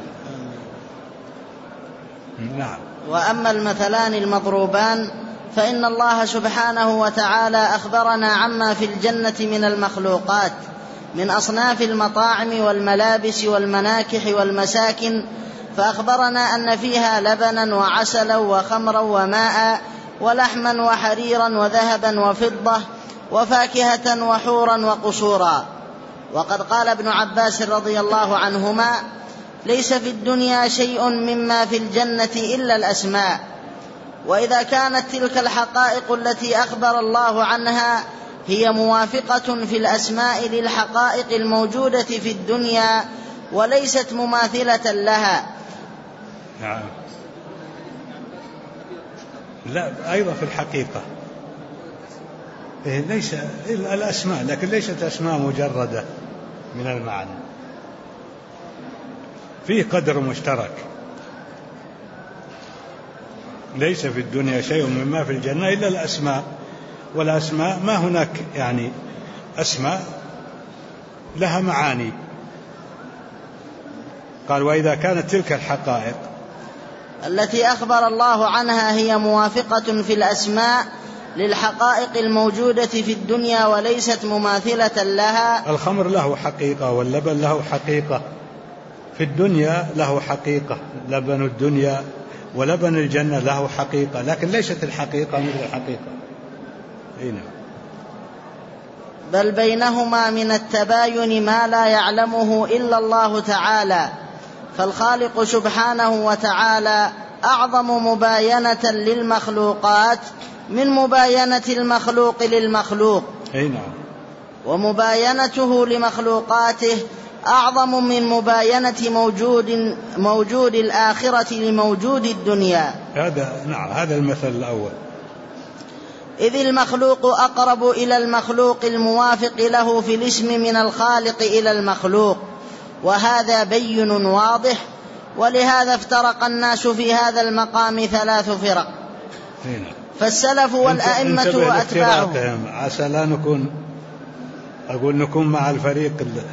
نعم. وأما المثلان المضروبان فإن الله سبحانه وتعالى أخبرنا عما في الجنة من المخلوقات من أصناف المطاعم والملابس والمناكح والمساكن، فأخبرنا أن فيها لبنا وعسلا وخمرا وماء ولحما وحريرا وذهبا وفضة وفاكهة وحورا وقصورا. وقد قال ابن عباس رضي الله عنهما: ليس في الدنيا شيء مما في الجنة إلا الأسماء. وإذا كانت تلك الحقائق التي أخبر الله عنها هي موافقة في الأسماء للحقائق الموجودة في الدنيا وليست مماثلة لها. نعم. لا، أيضا في الحقيقة ليس الأسماء، لكن ليست أسماء مجردة من المعنى، فيه قدر مشترك. ليس في الدنيا شيء مما في الجنة إلا الأسماء، والأسماء ما هناك يعني أسماء لها معاني. قال وإذا كانت تلك الحقائق التي أخبر الله عنها هي موافقة في الأسماء للحقائق الموجودة في الدنيا وليست مماثلة لها. الخمر له حقيقة واللبن له حقيقة، في الدنيا له حقيقة، لبن الدنيا ولبن الجنة له حقيقة، لكن ليست الحقيقة مثل الحقيقة. هنا بل بينهما من التباين ما لا يعلمه إلا الله تعالى، فالخالق سبحانه وتعالى أعظم مباينة للمخلوقات من مباينة المخلوق للمخلوق، ومباينته لمخلوقاته أعظم من مباينة موجود الآخرة لموجود الدنيا. هذا المثل الأول. إذ المخلوق أقرب إلى المخلوق الموافق له في الاسم من الخالق إلى المخلوق، وهذا بين واضح. ولهذا افترق الناس في هذا المقام 3 فرق، فالسلف والأئمة وأتباعهم. عسى لا نكون مع الفريق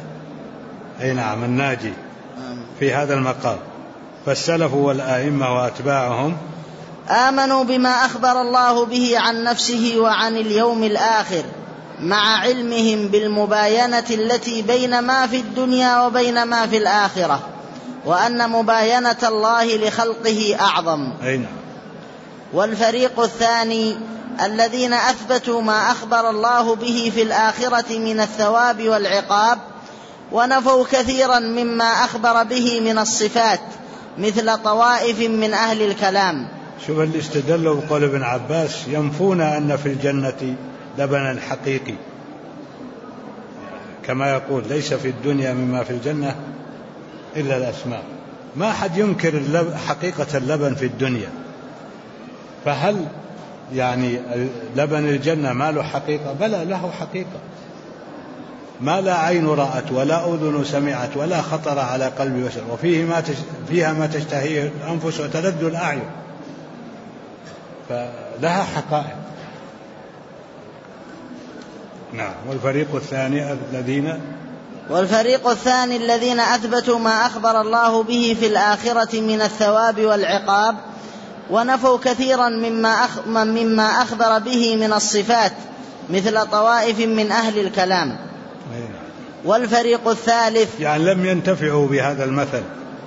الناجي في هذا المقام. فالسلف والأئمة وأتباعهم آمنوا بما أخبر الله به عن نفسه وعن اليوم الآخر، مع علمهم بالمباينة التي بين ما في الدنيا وبين ما في الآخرة، وأن مباينة الله لخلقه أعظم. والفريق الثاني الذين أثبتوا ما أخبر الله به في الآخرة من الثواب والعقاب، ونفوا كثيرا مما أخبر به من الصفات، مثل طوائف من أهل الكلام. شوف اللي استدلوا بقول ابن عباس: ينفون أن في الجنة لبنا حقيقي، كما يقول ليس في الدنيا مما في الجنة إلا الأسماء. ما أحد ينكر حقيقة اللبن في الدنيا، فهل يعني لبن الجنة ما له حقيقة؟ بلى، له حقيقة، ما لا عين رأت ولا أذن سمعت ولا خطر على قلب بشر، فيها ما تشتهيه الأنفس وتلذ الأعين، فلها حقائق. نعم. والفريق الثاني الذين أثبتوا ما أخبر الله به في الآخرة من الثواب والعقاب، ونفوا كثيرا مما أخبر به من الصفات، مثل طوائف من أهل الكلام. والفريق الثالث يعني لم ينتفعوا بهذا المثل.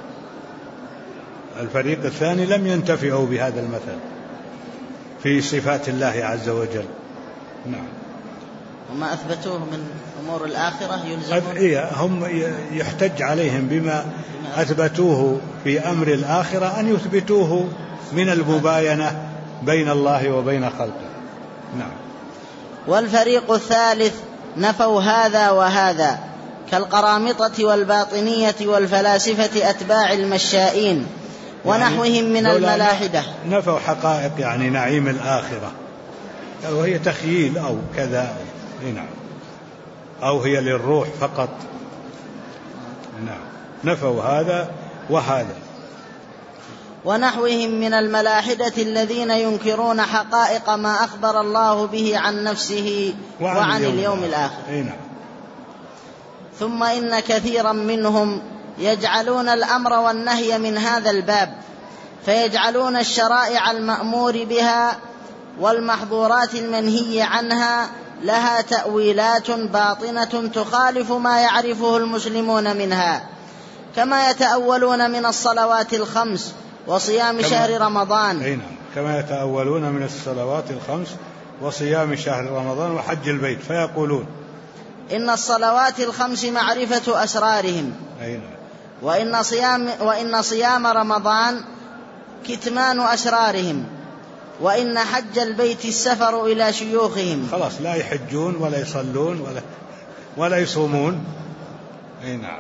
الفريق الثاني لم ينتفعوا بهذا المثل في صفات الله عز وجل. نعم. وما أثبتوه من أمور الآخرة يلزمون، هم يحتج عليهم بما أثبتوه في أمر الآخرة أن يثبتوه من المباينة بين الله وبين خلقه. نعم. والفريق الثالث نفوا هذا وهذا، كالقرامطة والباطنية والفلاسفة أتباع المشائين ونحوهم من الملاحدة. نفوا حقائق يعني نعيم الآخرة، وهي تخييل أو كذا. نعم. أو هي للروح فقط. نعم. نفوا هذا وهذا. ونحوهم من الملاحدة الذين ينكرون حقائق ما أخبر الله به عن نفسه وعن اليوم الآخر. نعم. ثم إن كثيرا منهم يجعلون الأمر والنهي من هذا الباب، فيجعلون الشرائع المأمور بها والمحظورات المنهي عنها لها تأويلات باطنة تخالف ما يعرفه المسلمون منها، كما يتأولون من الصلوات الخمس وصيام شهر رمضان. كما يتأولون من الصلوات الخمس وصيام شهر رمضان وحج البيت، فيقولون إن الصلوات الخمس معرفة أسرارهم، وإن صيام رمضان كتمان أسرارهم، وإن حج البيت السفر إلى شيوخهم. خلاص لا يحجون ولا يصلون ولا يصومون. أي نعم.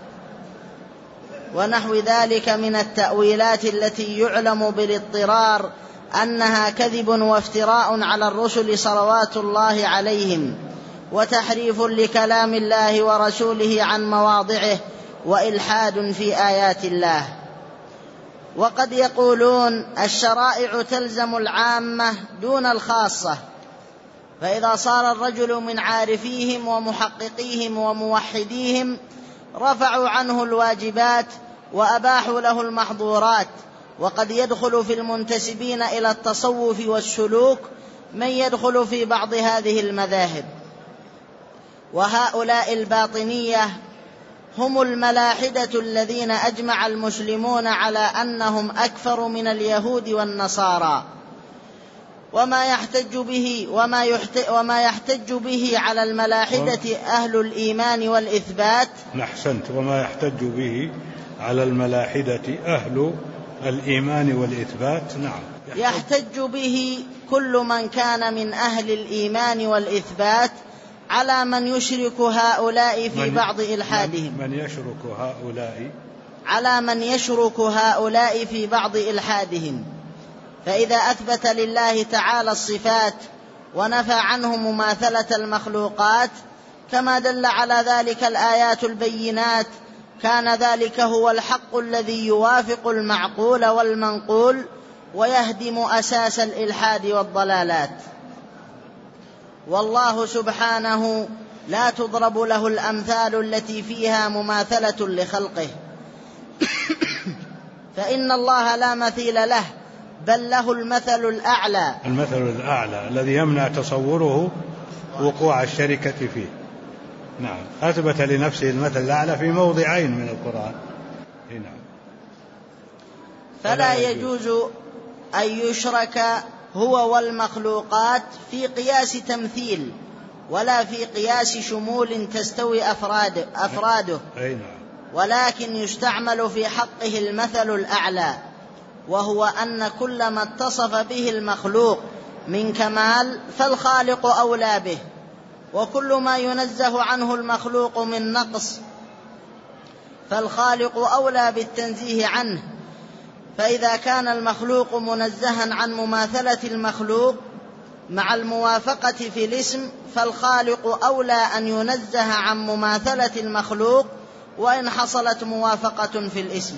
ونحو ذلك من التأويلات التي يعلم بالاضطرار أنها كذب وافتراء على الرسل صلوات الله عليهم، وتحريف لكلام الله ورسوله عن مواضعه، وإلحاد في آيات الله. وقد يقولون الشرائع تلزم العامة دون الخاصة، فإذا صار الرجل من عارفيهم ومحققيهم وموحديهم رفعوا عنه الواجبات وأباحوا له المحظورات. وقد يدخل في المنتسبين إلى التصوف والسلوك من يدخل في بعض هذه المذاهب، وهؤلاء الباطنية هم الملاحدة الذين أجمع المسلمون على أنهم أكفر من اليهود والنصارى. وما يحتج به على الملاحدة أهل الإيمان والإثبات. أحسنت. وما يحتج به على الملاحدة أهل الإيمان والإثبات. نعم. يحتج به كل من كان من أهل الإيمان والإثبات على من يشرك هؤلاء في بعض إلحادهم. على من يشرك هؤلاء في بعض إلحادهم. فإذا أثبت لله تعالى الصفات ونفى عنه مماثلة المخلوقات كما دل على ذلك الآيات البينات، كان ذلك هو الحق الذي يوافق المعقول والمنقول ويهدم أساس الإلحاد والضلالات. والله سبحانه لا تضرب له الأمثال التي فيها مماثلة لخلقه فإن الله لا مثيل له، بل له المثل الأعلى. المثل الأعلى الذي يمنع تصوره وقوع الشركة فيه. نعم. أثبت لنفسه المثل الأعلى في موضعين من القرآن. نعم. فلا يجوز أن يشرك هو والمخلوقات في قياس تمثيل ولا في قياس شمول تستوي أفراده، ولكن يستعمل في حقه المثل الأعلى، وهو أن كل ما اتصف به المخلوق من كمال فالخالق أولى به، وكل ما ينزه عنه المخلوق من نقص فالخالق أولى بالتنزيه عنه. فإذا كان المخلوق منزها عن مماثلة المخلوق مع الموافقة في الاسم فالخالق أولى أن ينزه عن مماثلة المخلوق وإن حصلت موافقة في الاسم.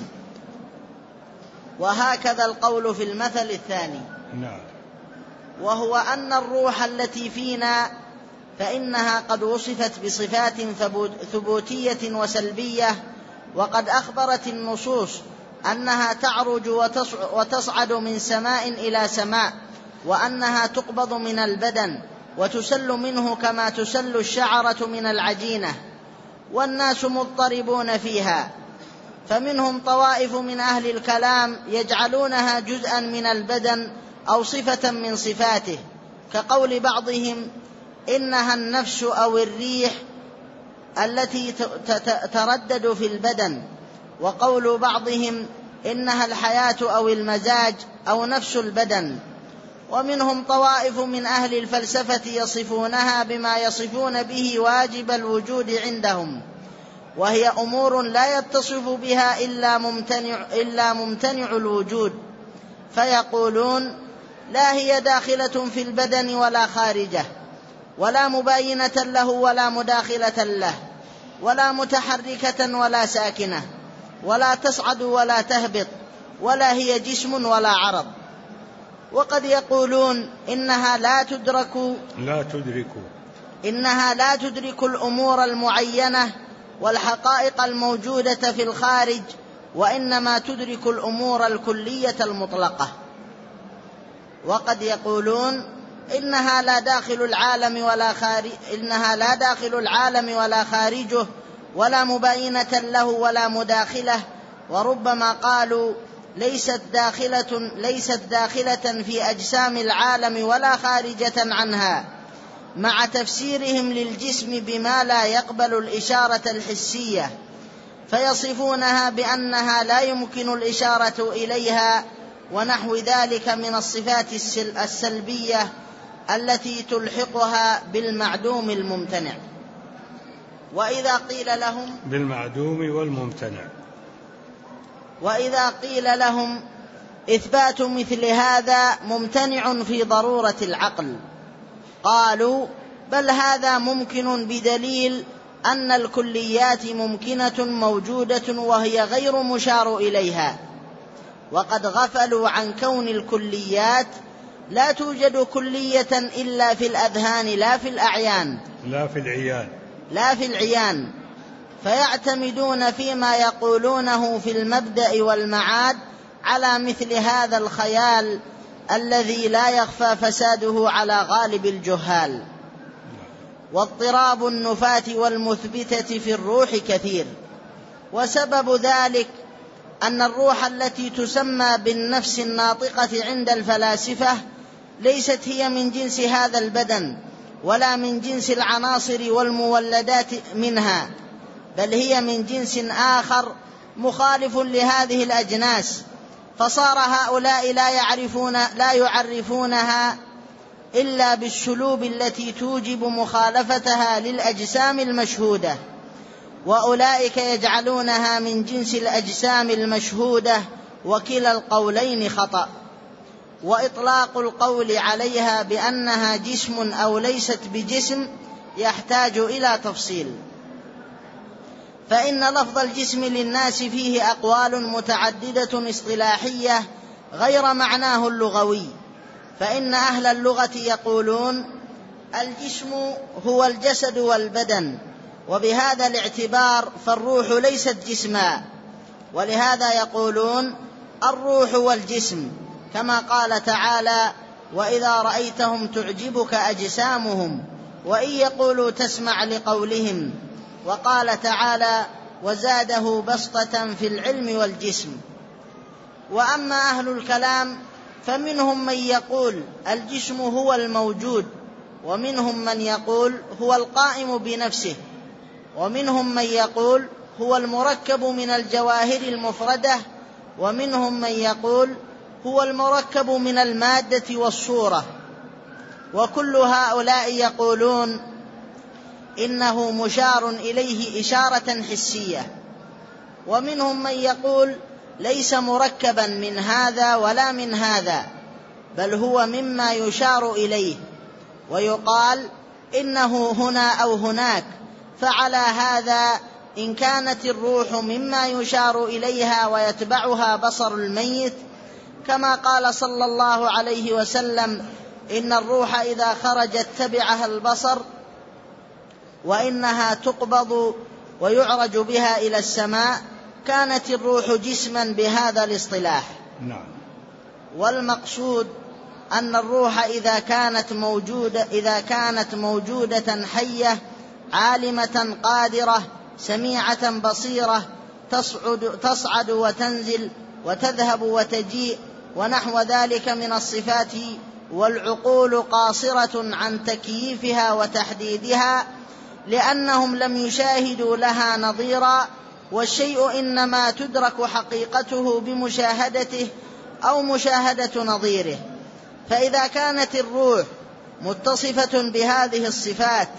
وهكذا القول في المثل الثاني، وهو أن الروح التي فينا فإنها قد وصفت بصفات ثبوتية وسلبية، وقد أخبرت النصوص أنها تعرج وتصعد من سماء إلى سماء، وأنها تقبض من البدن وتسل منه كما تسل الشعرة من العجينة، والناس مضطربون فيها. فمنهم طوائف من أهل الكلام يجعلونها جزءا من البدن أو صفة من صفاته، كقول بعضهم إنها النفس أو الريح التي تردد في البدن، وقول بعضهم إنها الحياة أو المزاج أو نفس البدن. ومنهم طوائف من أهل الفلسفة يصفونها بما يصفون به واجب الوجود عندهم، وهي أمور لا يتصف بها إلا ممتنع الوجود، فيقولون لا هي داخلة في البدن ولا خارجه، ولا مباينة له ولا مداخلة له، ولا متحركة ولا ساكنة، ولا تصعد ولا تهبط، ولا هي جسم ولا عرض. وقد يقولون إنها لا تدرك الأمور المعينة والحقائق الموجودة في الخارج، وإنما تدرك الأمور الكلية المطلقة. وقد يقولون إنها لا داخل العالم ولا خارجه، ولا مباينة له ولا مداخلة. وربما قالوا ليست داخلة في أجسام العالم ولا خارجة عنها، مع تفسيرهم للجسم بما لا يقبل الإشارة الحسية، فيصفونها بأنها لا يمكن الإشارة إليها ونحو ذلك من الصفات السلبية التي تلحقها بالمعدوم الممتنع. وإذا قيل لهم بالمعدوم والممتنع، وإذا قيل لهم إثبات مثل هذا ممتنع في ضرورة العقل، قالوا بل هذا ممكن بدليل أن الكليات ممكنة موجودة وهي غير مشار إليها، وقد غفلوا عن كون الكليات لا توجد كلية إلا في الأذهان لا في الأعيان لا في العيان، فيعتمدون فيما يقولونه في المبدأ والمعاد على مثل هذا الخيال الذي لا يخفى فساده على غالب الجهال. واضطراب النفاة والمثبتة في الروح كثير، وسبب ذلك أن الروح التي تسمى بالنفس الناطقة عند الفلاسفة ليست هي من جنس هذا البدن ولا من جنس العناصر والمولدات منها، بل هي من جنس آخر مخالف لهذه الأجناس، فصار هؤلاء لا يعرفونها إلا بالسلوب التي توجب مخالفتها للأجسام المشهودة، وأولئك يجعلونها من جنس الأجسام المشهودة، وكلا القولين خطأ. وإطلاق القول عليها بأنها جسم أو ليست بجسم يحتاج إلى تفصيل، فإن لفظ الجسم للناس فيه أقوال متعددة اصطلاحية غير معناه اللغوي، فإن أهل اللغة يقولون الجسم هو الجسد والبدن، وبهذا الاعتبار فالروح ليست جسما، ولهذا يقولون الروح والجسم، كما قال تعالى وإذا رأيتهم تعجبك أجسامهم وإن يقولوا تسمع لقولهم، وقال تعالى وزاده بسطة في العلم والجسم. وأما أهل الكلام فمنهم من يقول الجسم هو الموجود، ومنهم من يقول هو القائم بنفسه، ومنهم من يقول هو المركب من الجواهر المفردة، ومنهم من يقول هو المركب من المادة والصورة، وكل هؤلاء يقولون إنه مشار إليه إشارة حسية. ومنهم من يقول ليس مركبا من هذا ولا من هذا، بل هو مما يشار إليه، ويقال إنه هنا أو هناك، فعلى هذا إن كانت الروح مما يشار إليها ويتبعها بصر الميت، كما قال صلى الله عليه وسلم إن الروح إذا خرجت تبعها البصر، وإنها تقبض ويعرج بها إلى السماء، كانت الروح جسما بهذا الاصطلاح. والمقصود أن الروح إذا كانت موجودة حية عالمة قادرة سميعة بصيرة تصعد وتنزل وتذهب وتجيء ونحو ذلك من الصفات، والعقول قاصرة عن تكييفها وتحديدها لأنهم لم يشاهدوا لها نظيرا، والشيء إنما تدرك حقيقته بمشاهدته أو مشاهدة نظيره. فإذا كانت الروح متصفة بهذه الصفات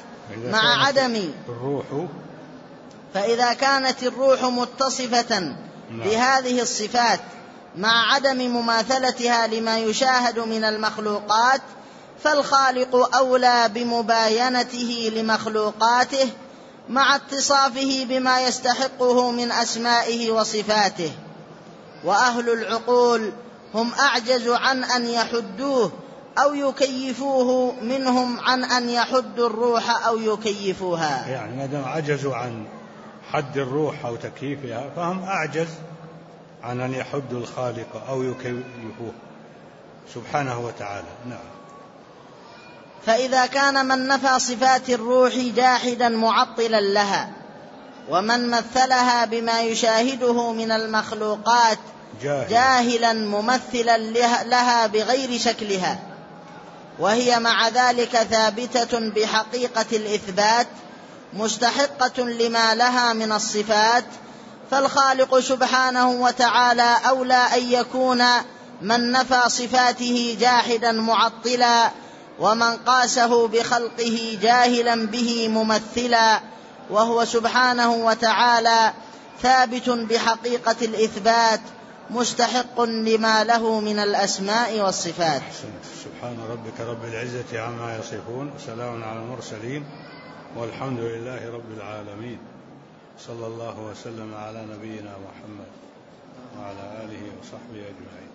فإذا كانت الروح متصفة بهذه الصفات مع عدم مماثلتها لما يشاهد من المخلوقات، فالخالق أولى بمباينته لمخلوقاته مع اتصافه بما يستحقه من أسمائه وصفاته. وأهل العقول هم أعجز عن أن يحدوه أو يكيفوه منهم عن أن يحدوا الروح أو يكيفوها. يعني ما دام عجزوا عن حد الروح أو تكييفها فهم أعجز عن أن يحدوا الخالق أو يكيفوه سبحانه وتعالى. نعم. فإذا كان من نفى صفات الروح جاحدا معطلا لها، ومن مثلها بما يشاهده من المخلوقات جاهلا ممثلا لها بغير شكلها، وهي مع ذلك ثابتة بحقيقة الإثبات مستحقة لما لها من الصفات، فالخالق سبحانه وتعالى أولى أن يكون من نفى صفاته جاحدا معطلا، ومن قاسه بخلقه جاهلا به ممثلا، وهو سبحانه وتعالى ثابت بحقيقة الإثبات مستحق لما له من الأسماء والصفات. سبحان ربك رب العزة عما يصفون، سلام على المرسلين، والحمد لله رب العالمين، صلى الله وسلم على نبينا محمد وعلى آله وصحبه أجمعين.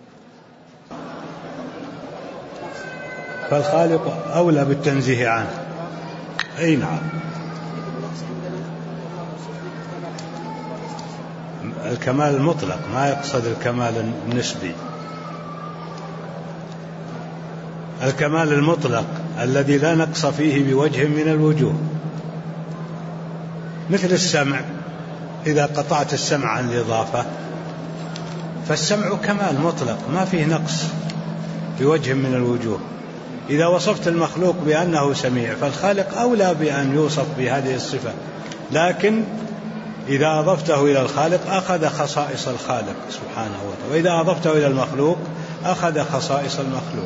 فالخالق أولى بالتنزيه عنه. أي نعم، الكمال المطلق، ما يقصد الكمال النسبي. الكمال المطلق الذي لا نقص فيه بوجه من الوجوه، مثل السمع، إذا قطعت السمع عن الإضافة فالسمع كمال مطلق ما فيه نقص بوجه من الوجوه. إذا وصفت المخلوق بأنه سميع فالخالق أولى بأن يوصف بهذه الصفة، لكن إذا أضفته إلى الخالق أخذ خصائص الخالق سبحانه وتعالى، وإذا أضفته إلى المخلوق أخذ خصائص المخلوق.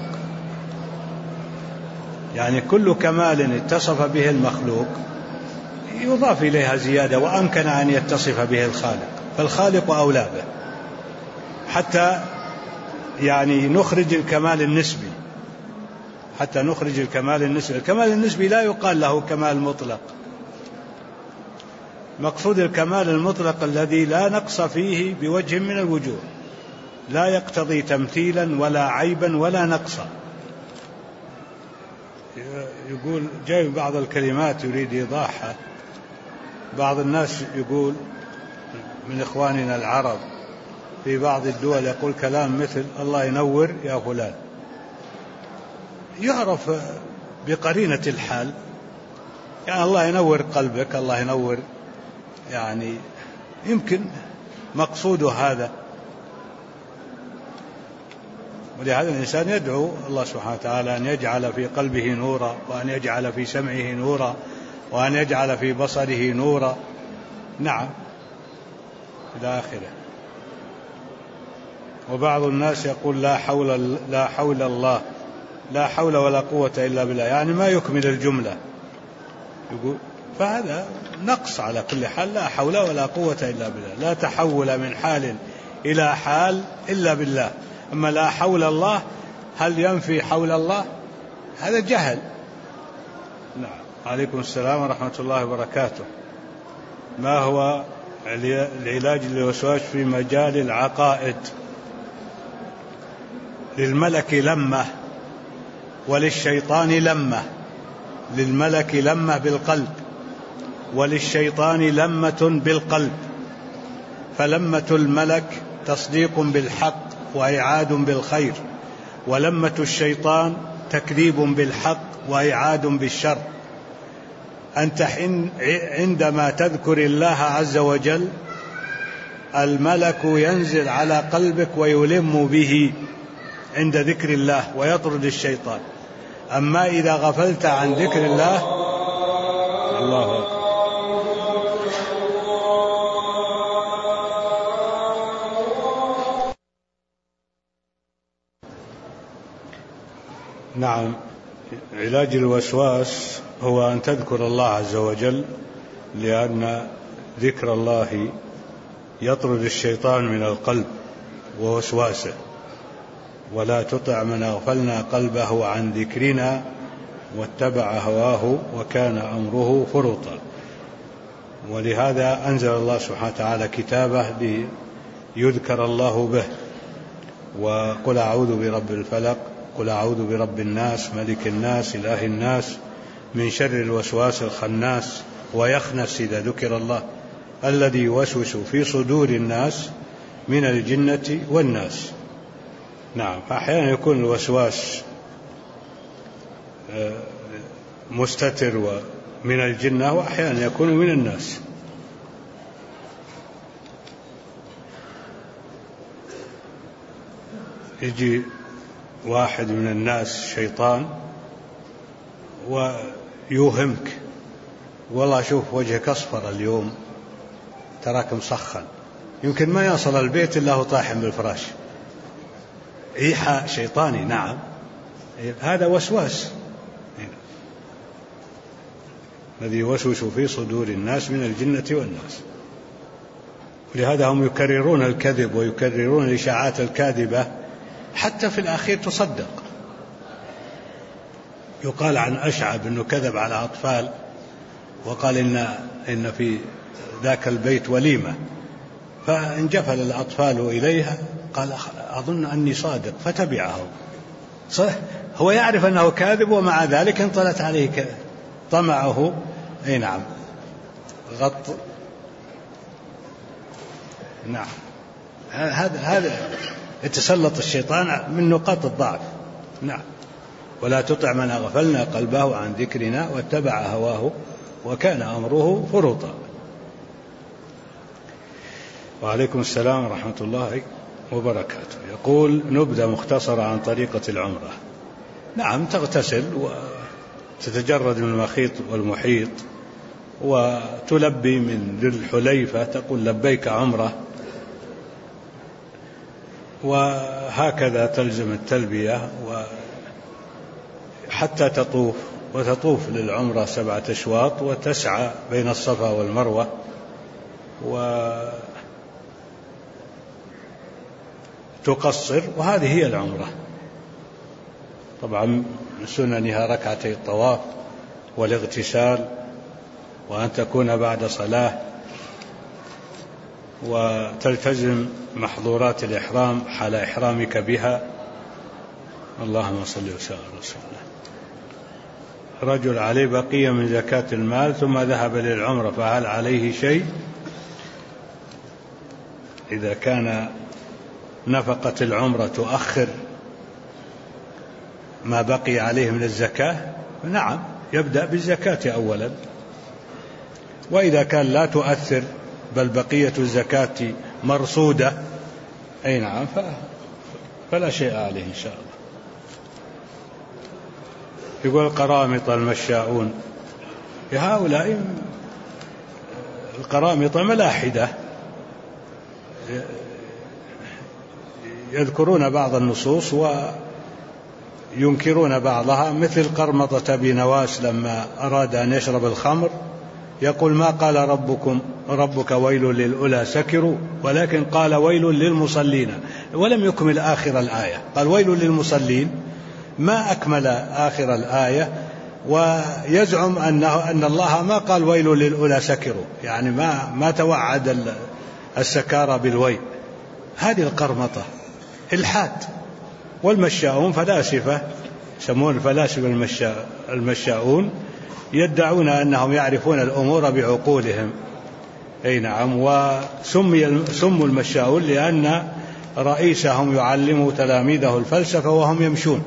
يعني كل كمال اتصف به المخلوق يضاف إليها زيادة، وأمكن أن يتصف به الخالق، فالخالق أولى به، حتى يعني نخرج الكمال النسبي، حتى نخرج الكمال النسبي. الكمال النسبي لا يقال له كمال مطلق، مقصود الكمال المطلق الذي لا نقص فيه بوجه من الوجوه، لا يقتضي تمثيلا ولا عيبا ولا نقصا. يقول جاي بعض الكلمات يريد إيضاحها، بعض الناس يقول من إخواننا العرب في بعض الدول يقول كلام مثل الله ينور يا فلان، يعرف بقرينة الحال، يعني الله ينور قلبك، الله ينور، يعني يمكن مقصوده هذا. ولهذا الإنسان يدعو الله سبحانه وتعالى أن يجعل في قلبه نورا، وأن يجعل في سمعه نورا، وأن يجعل في بصره نورا. نعم، إلى آخره. وبعض الناس يقول لا حول الله، لا حول ولا قوة إلا بالله، يعني ما يكمل الجملة، يقول فهذا نقص على كل حال. لا حول ولا قوة إلا بالله، لا تحول من حال إلى حال إلا بالله. أما لا حول الله هل ينفي حول الله؟ هذا جهل. نعم. عليكم السلام ورحمة الله وبركاته. ما هو العلاج للوسواس في مجال العقائد؟ للملك لمة وللشيطان لمة. للملك لمة بالقلب، وللشيطان لمة بالقلب. فلمة الملك تصديق بالحق وإعاد بالخير، ولمة الشيطان تكذيب بالحق وإعاد بالشر. أنت عندما تذكر الله عز وجل الملك ينزل على قلبك ويلم به عند ذكر الله ويطرد الشيطان. أما إذا غفلت عن ذكر الله، الله أكبر. نعم، علاج الوسواس هو أن تذكر الله عز وجل، لأن ذكر الله يطرد الشيطان من القلب ووسواسه. ولا تطع من أغفلنا قلبه عن ذكرنا واتبع هواه وكان أمره فرطا. ولهذا أنزل الله سبحانه وتعالى كتابه ليذكر الله به. وقل أعوذ برب الفلق، قل أعوذ برب الناس، ملك الناس، إله الناس، من شر الوسواس الخناس. ويخنس إذا ذكر الله، الذي يوسوس في صدور الناس من الجنة والناس. نعم، أحيانا يكون الوسواس مستتر ومن الجنة، وأحيانا يكون من الناس. يجي واحد من الناس شيطان ويوهمك، والله شوف وجهك أصفر اليوم، تراك مسخن، يمكن ما يصل البيت إلا هو طاح بالفراش، إيحاء شيطاني. نعم، هذا وسواس الذي يوسوس في صدور الناس من الجنة والناس. ولهذا هم يكررون الكذب ويكررون الإشاعات الكاذبة حتى في الأخير تصدق. يقال عن أشعب أنه كذب على أطفال وقال إن في ذاك البيت وليمة، فانجفل الأطفال إليها، قال أظن أني صادق، فتبعه. هو يعرف أنه كاذب ومع ذلك انطلت عليه طمعه. أي نعم، غط. نعم، هذا يتسلط الشيطان من نقاط الضعف. نعم، ولا تطع من أغفلنا قلبه عن ذكرنا واتبع هواه وكان أمره فرطا. وعليكم السلام ورحمة الله وبركاته. يقول: نبذة مختصرة عن طريقة العمرة. نعم، تغتسل وتتجرد من المخيط والمحيط وتلبي من ذي الحليفة، تقول لبيك عمرة، وهكذا تلزم التلبية حتى تطوف، وتطوف للعمرة 7 أشواط وتسعى بين الصفا والمروة، وتقصر، وهذه هي العمرة. طبعا من سننها ركعتي الطواف والاغتسال، وأن تكون بعد صلاة، وتلتزم محظورات الإحرام حال إحرامك بها. اللهم صل وسلم على رسول الله. رجل عليه بقية من زكاة المال ثم ذهب للعمرة، فهل عليه شيء؟ إذا كان نفقة العمرة تؤخر ما بقي عليه من الزكاة، نعم، يبدأ بالزكاة أولا. وإذا كان لا تؤثر بل بقية الزكاة مرصودة، أي نعم، فلا شيء عليه إن شاء الله. يقول: قرامطة المشاؤون، هؤلاء القرامطة ملاحدة، يذكرون بعض النصوص وينكرون بعضها، مثل قرمطة بنواس لما أراد أن يشرب الخمر يقول: ما قال ربك ويل للأولى سكروا، ولكن قال ويل للمصلين، ولم يكمل آخر الآية، قال ويل للمصلين، ما أكمل آخر الآية، ويزعم أن الله ما قال ويل للأولى سكروا، يعني ما توعد السكارى بالويل. هذه القرمطة الحاد. والمشاؤون فلاسفة، يسمون الفلاسفة المشاؤون، يدعون أنهم يعرفون الأمور بعقولهم. أي نعم، وسموا المشاؤون لأن رئيسهم يعلم تلاميذه الفلسفة وهم يمشون،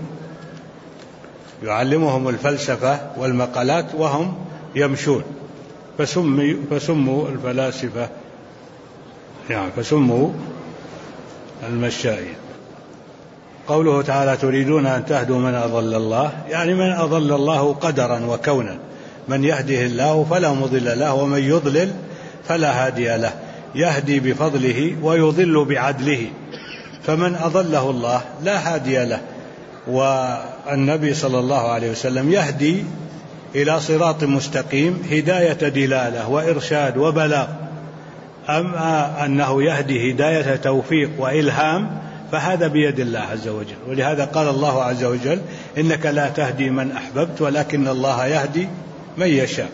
يعلمهم الفلسفة والمقالات وهم يمشون، فسموا الفلاسفة، يعني فسموا المشائين. قوله تعالى: تريدون أن تهدوا من أضل الله، يعني من أضل الله قدرا وكونا، من يهده الله فلا مضل له ومن يضلل فلا هادي له، يهدي بفضله ويضل بعدله، فمن أضله الله لا هادي له. والنبي صلى الله عليه وسلم يهدي إلى صراط مستقيم هداية دلالة وإرشاد وبلاغ، أما أنه يهدي هداية توفيق وإلهام فهذا بيد الله عز وجل. ولهذا قال الله عز وجل: إنك لا تهدي من أحببت ولكن الله يهدي من يشاء.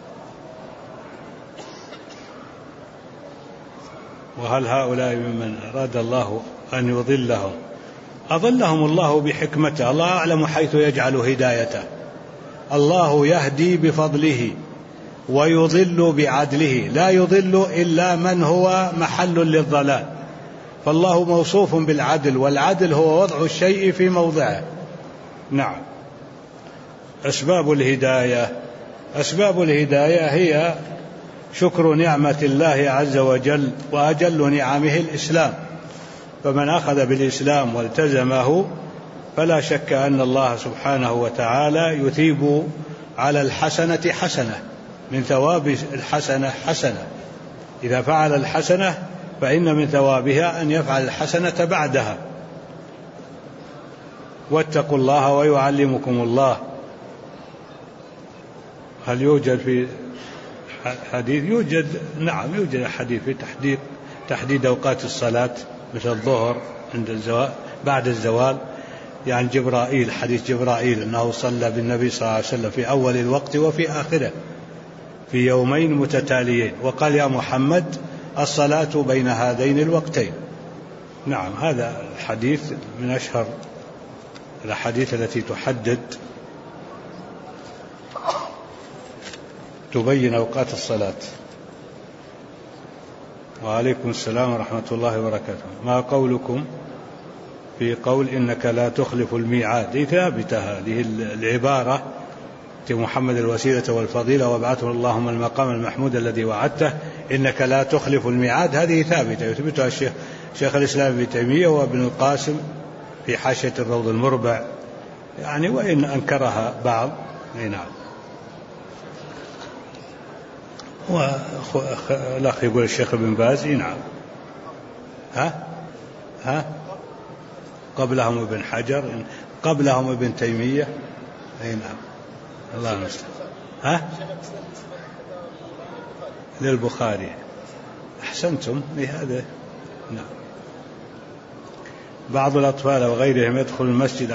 وهل هؤلاء ممن أراد الله أن يضلهم؟ أضلهم الله بحكمته، الله أعلم حيث يجعل هدايته. الله يهدي بفضله ويضل بعدله، لا يضل إلا من هو محل للضلال، فالله موصوف بالعدل، والعدل هو وضع الشيء في موضعه. نعم. أسباب الهداية هي شكر نعمة الله عز وجل، وأجل نعمه الإسلام، فمن أخذ بالإسلام والتزمه فلا شك أن الله سبحانه وتعالى يثيب على الحسنة حسنة، من ثواب الحسنة حسنة، إذا فعل الحسنة فإن من ثوابها أن يفعل الحسنة بعدها. واتقوا الله ويعلمكم الله. هل يوجد في حديث؟ يوجد، نعم يوجد حديث في تحديد أوقات الصلاة، مثل الظهر عند الزوال، بعد الزوال، يعني جبرائيل، حديث جبرائيل أنه صلى بالنبي صلى الله عليه وسلم في أول الوقت وفي آخره في يومين متتاليين، وقال يا محمد الصلاة بين هذين الوقتين. نعم، هذا الحديث من أشهر الأحاديث التي تبين أوقات الصلاة. وعليكم السلام ورحمة الله وبركاته. ما قولكم في قول إنك لا تخلف الميعاد؟ هي ثابتة هذه العبارة، محمد الوسيلة والفضيلة وابعثه اللهم المقام المحمود الذي وعدته، إنك لا تخلف الميعاد، هذه ثابتة يثبتها شيخ الإسلام ابن تيمية وابن القاسم في حاشية الروض المربع، يعني وإن أنكرها بعض. نعم. والأخ يقول الشيخ ابن باز. نعم. قبلهم ابن حجر، قبلهم ابن تيمية. نعم. الله المستعان. للبخاري. أحسنتم لهذا. نعم. بعض الأطفال وغيرهم يدخل المسجد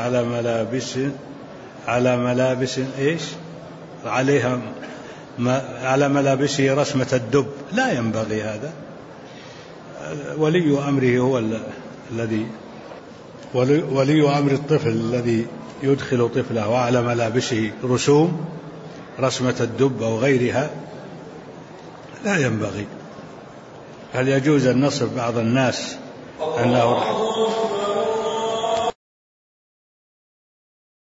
على ملابس إيش عليها على ملابسه رسمة الدب. لا ينبغي هذا. ولي أمره هو الذي ولي أمر الطفل الذي يدخل طفله على ملابسه رسوم رسمة الدب أو غيرها، لا ينبغي. هل يجوز أن نصف بعض الناس أنه